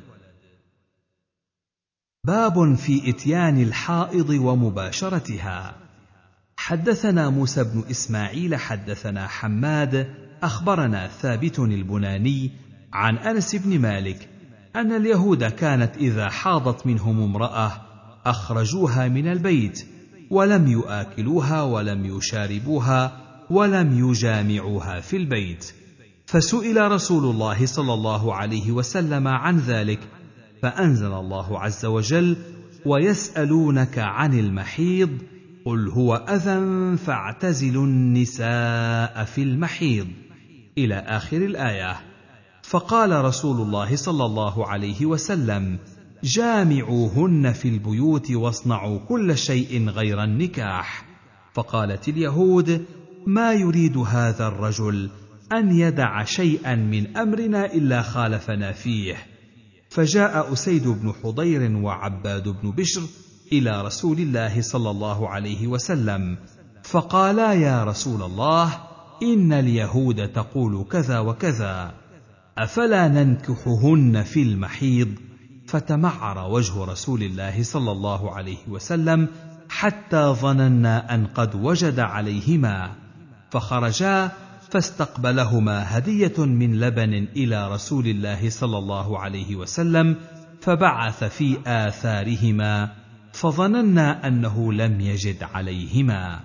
باب في إتيان الحائض ومباشرتها. حدثنا موسى بن إسماعيل حدثنا حماد أخبرنا ثابت البناني عن أنس بن مالك أن اليهود كانت إذا حاضت منهم امرأة أخرجوها من البيت ولم يآكلوها ولم يشاربوها ولم يجامعوها في البيت، فسئل رسول الله صلى الله عليه وسلم عن ذلك، فأنزل الله عز وجل ويسألونك عن المحيض قل هو أذى فاعتزلوا النساء في المحيض إلى آخر الآية. فقال رسول الله صلى الله عليه وسلم جامعوهن في البيوت واصنعوا كل شيء غير النكاح. فقالت اليهود ما يريد هذا الرجل أن يدع شيئا من أمرنا إلا خالفنا فيه. فجاء أسيد بن حضير وعباد بن بشر إلى رسول الله صلى الله عليه وسلم فقالا يا رسول الله إن اليهود تقول كذا وكذا، أفلا ننكحهن في المحيض؟ فتمعر وجه رسول الله صلى الله عليه وسلم حتى ظننا أن قد وجد عليهما، فخرجا فاستقبلهما هدية من لبن إلى رسول الله صلى الله عليه وسلم، فبعث في آثارهما فظننا أنه لم يجد عليهما.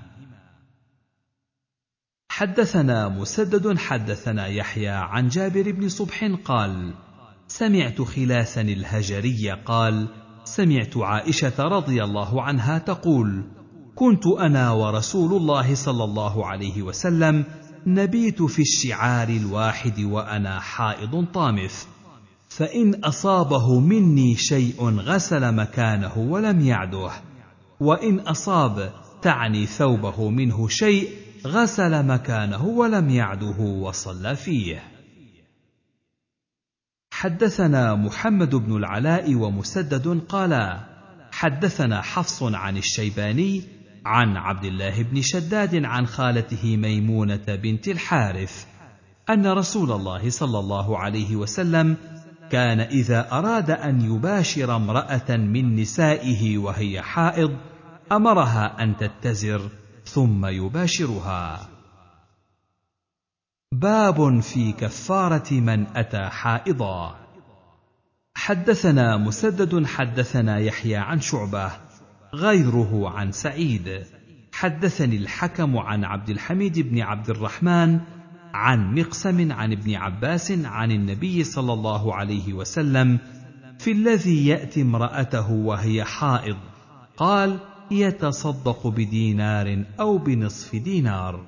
حدثنا مسدد حدثنا يحيى عن جابر بن صبح قال سمعت خلاسا الهجري قال سمعت عائشة رضي الله عنها تقول كنت أنا ورسول الله صلى الله عليه وسلم نبيت في الشعار الواحد وأنا حائض طامث، فإن أصابه مني شيء غسل مكانه ولم يعده، وإن أصاب تعني ثوبه منه شيء غسل مكانه ولم يعده وصلى فيه. حدثنا محمد بن العلاء ومسدد قالا حدثنا حفص عن الشيباني عن عبد الله بن شداد عن خالته ميمونة بنت الحارث أن رسول الله صلى الله عليه وسلم كان إذا أراد أن يباشر امرأة من نسائه وهي حائض أمرها أن تتزر ثم يباشرها. باب في كفارة من أتى حائضا. حدثنا مسدد حدثنا يحيى عن شعبة غيره عن سعيد حدثني الحكم عن عبد الحميد بن عبد الرحمن عن مقسم عن ابن عباس عن النبي صلى الله عليه وسلم في الذي يأتي امرأته وهي حائض، قال: يتصدق بدينار أو بنصف دينار.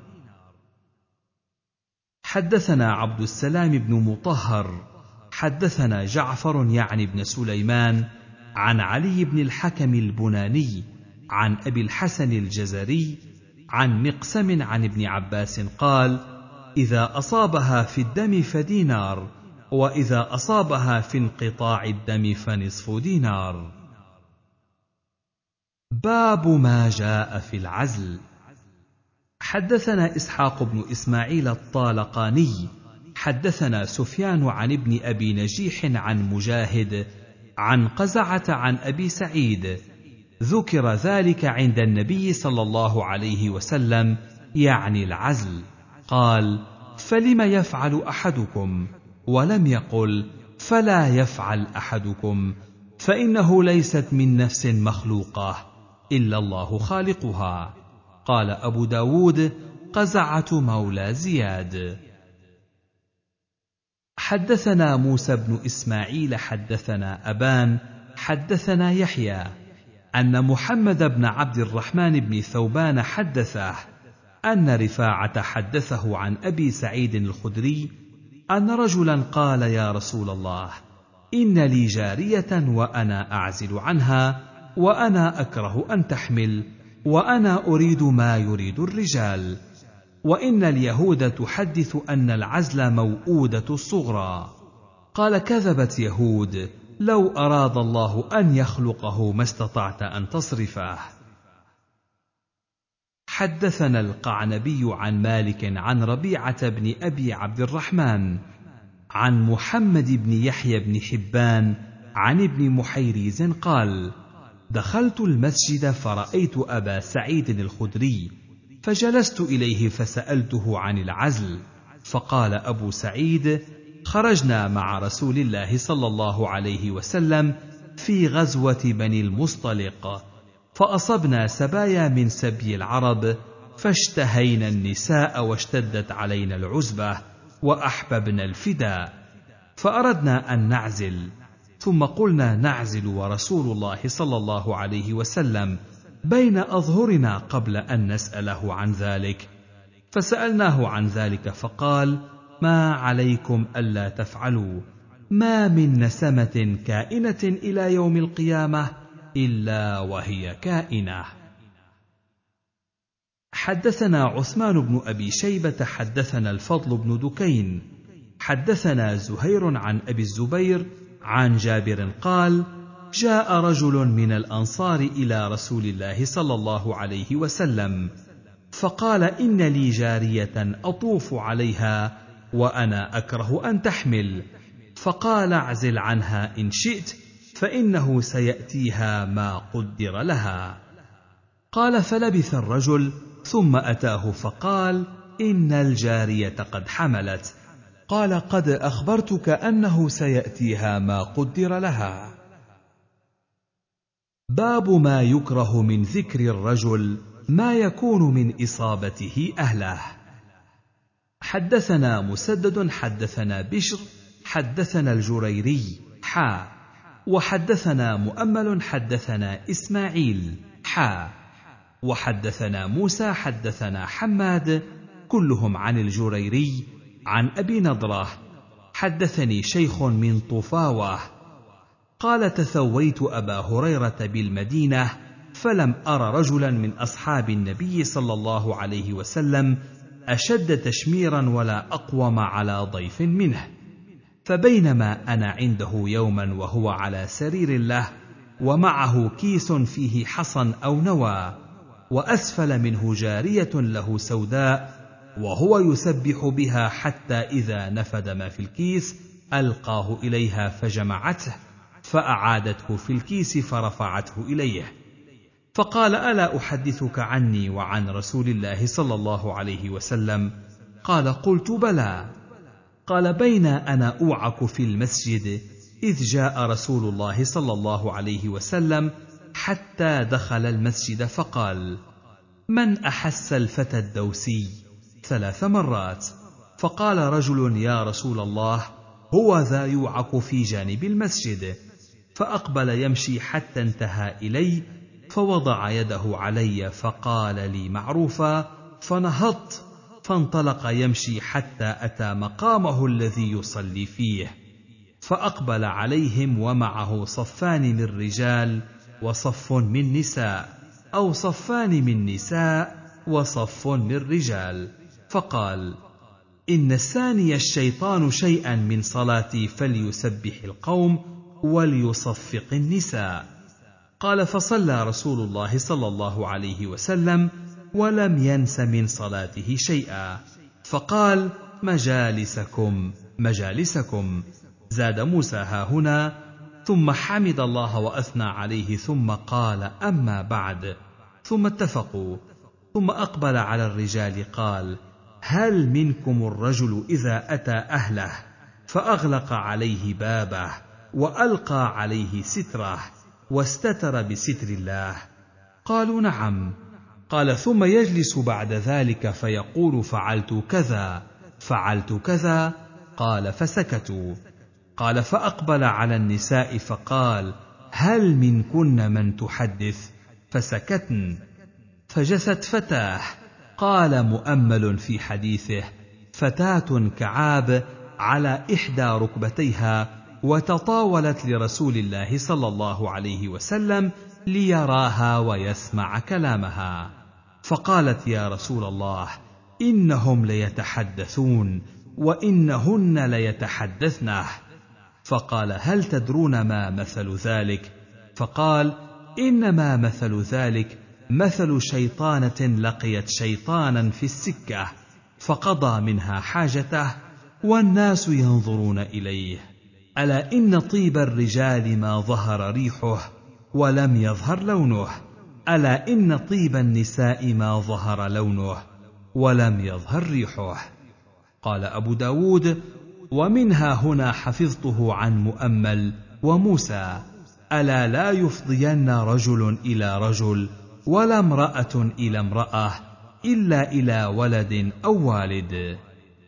حدثنا عبد السلام بن مطهر حدثنا جعفر يعني بن سليمان عن علي بن الحكم البناني عن أبي الحسن الجزري عن مقسم عن ابن عباس قال: إذا أصابها في الدم فدينار، وإذا أصابها في انقطاع الدم فنصف دينار. باب ما جاء في العزل. حدثنا إسحاق بن إسماعيل الطالقاني حدثنا سفيان عن ابن أبي نجيح عن مجاهد عن قزعة عن أبي سعيد ذكر ذلك عند النبي صلى الله عليه وسلم، يعني العزل، قال: فلم يفعل أحدكم؟ ولم يقل: فلا يفعل أحدكم، فإنه ليست من نفس مخلوقة إلا الله خالقها. قال أبو داود: قزعة مولى زياد. حدثنا موسى بن إسماعيل حدثنا أبان حدثنا يحيى أن محمد بن عبد الرحمن بن ثوبان حدثه أن رفاعة حدثه عن أبي سعيد الخدري أن رجلا قال: يا رسول الله، إن لي جارية وأنا أعزل عنها، وأنا أكره أن تحمل، وأنا أريد ما يريد الرجال، وإن اليهود تحدث أن العزل موؤودة الصغرى. قال: كذبت يهود، لو أراد الله أن يخلقه ما استطعت أن تصرفه. حدثنا القعنبي عن مالك عن ربيعة بن أبي عبد الرحمن عن محمد بن يحيى بن حبان عن ابن محيريز قال: دخلت المسجد فرأيت أبا سعيد الخدري، فجلست إليه فسألته عن العزل، فقال أبو سعيد: خرجنا مع رسول الله صلى الله عليه وسلم في غزوة بني المصطلق، فأصبنا سبايا من سبي العرب، فاشتهينا النساء واشتدت علينا العزبة وأحببنا الفداء، فأردنا أن نعزل، ثم قلنا: نعزل ورسول الله صلى الله عليه وسلم بين أظهرنا قبل أن نسأله عن ذلك، فسألناه عن ذلك فقال: ما عليكم ألا تفعلوا، ما من نسمة كائنة إلى يوم القيامة إلا وهي كائنة. حدثنا عثمان بن أبي شيبة حدثنا الفضل بن دكين حدثنا زهير عن أبي الزبير عن جابر قال: جاء رجل من الأنصار إلى رسول الله صلى الله عليه وسلم فقال: إن لي جارية أطوف عليها وأنا أكره أن تحمل، فقال: اعزل عنها إن شئت، فإنه سيأتيها ما قدر لها. قال: فلبث الرجل ثم أتاه فقال: إن الجارية قد حملت. قال: قد أخبرتك أنه سيأتيها ما قدر لها. باب ما يكره من ذكر الرجل ما يكون من إصابته أهله. حدثنا مسدد حدثنا بشر حدثنا الجريري حا وحدثنا مؤمل حدثنا إسماعيل حا وحدثنا موسى حدثنا حماد كلهم عن الجريري عن أبي نضرة حدثني شيخ من طفاوة قال: تثويت أبا هريرة بالمدينة فلم أر رجلا من أصحاب النبي صلى الله عليه وسلم أشد تشميرا ولا أقوم على ضيف منه، فبينما أنا عنده يوما وهو على سرير له ومعه كيس فيه حصى أو نوى، وأسفل منه جارية له سوداء وهو يسبح بها حتى إذا نفد ما في الكيس ألقاه إليها فجمعته فأعادته في الكيس فرفعته إليه، فقال: ألا أحدثك عني وعن رسول الله صلى الله عليه وسلم؟ قال: قلت: بلى. قال: بين أنا أوعك في المسجد إذ جاء رسول الله صلى الله عليه وسلم حتى دخل المسجد فقال: من أحس الفتى الدوسي ثلاث مرات. فقال رجل: يا رسول الله، هو ذا يوعك في جانب المسجد. فأقبل يمشي حتى انتهى إلي، فوضع يده علي فقال لي معروفا، فنهضت، فانطلق يمشي حتى أتى مقامه الذي يصلي فيه، فأقبل عليهم ومعه صفان من رجال وصف من نساء، أو صفان من نساء وصف من رجال، فقال: إن الثاني الشيطان شيئا من صلاتي فليسبح القوم وليصفق النساء. قال: فصلى رسول الله صلى الله عليه وسلم ولم ينس من صلاته شيئا، فقال: مجالسكم مجالسكم. زاد موسى هاهنا، ثم حمد الله وأثنى عليه، ثم قال: أما بعد. ثم اتفقوا، ثم أقبل على الرجال قال: هل منكم الرجل إذا أتى أهله فأغلق عليه بابه وألقى عليه ستره واستتر بستر الله؟ قالوا: نعم. قال: ثم يجلس بعد ذلك فيقول: فعلت كذا فعلت كذا. قال: فسكتوا. قال: فأقبل على النساء فقال: هل منكن من تحدث؟ فسكتن. فجست فتاه، قال مؤمل في حديثه: فتاة كعاب على إحدى ركبتيها، وتطاولت لرسول الله صلى الله عليه وسلم ليراها ويسمع كلامها، فقالت: يا رسول الله، إنهم ليتحدثون وإنهن ليتحدثنه. فقال: هل تدرون ما مثل ذلك؟ فقال: إنما مثل ذلك مثل شيطانة لقيت شيطانا في السكة فقضى منها حاجته والناس ينظرون إليه. ألا إن طيب الرجال ما ظهر ريحه ولم يظهر لونه، ألا إن طيب النساء ما ظهر لونه ولم يظهر ريحه. قال أبو داود: ومنها هنا حفظته عن مؤمل وموسى: ألا لا يفضين رجل إلى رجل ولا امرأة إلى امرأة إلا إلى ولد أو والد.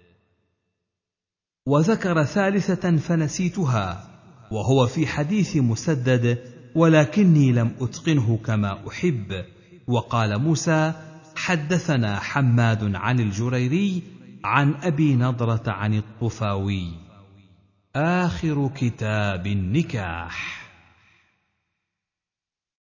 وذكر ثالثة فنسيتها، وهو في حديث مسدد، ولكني لم أتقنه كما أحب. وقال موسى: حدثنا حماد عن الجريري عن أبي نضرة عن الطفاوي. آخر كتاب النكاح.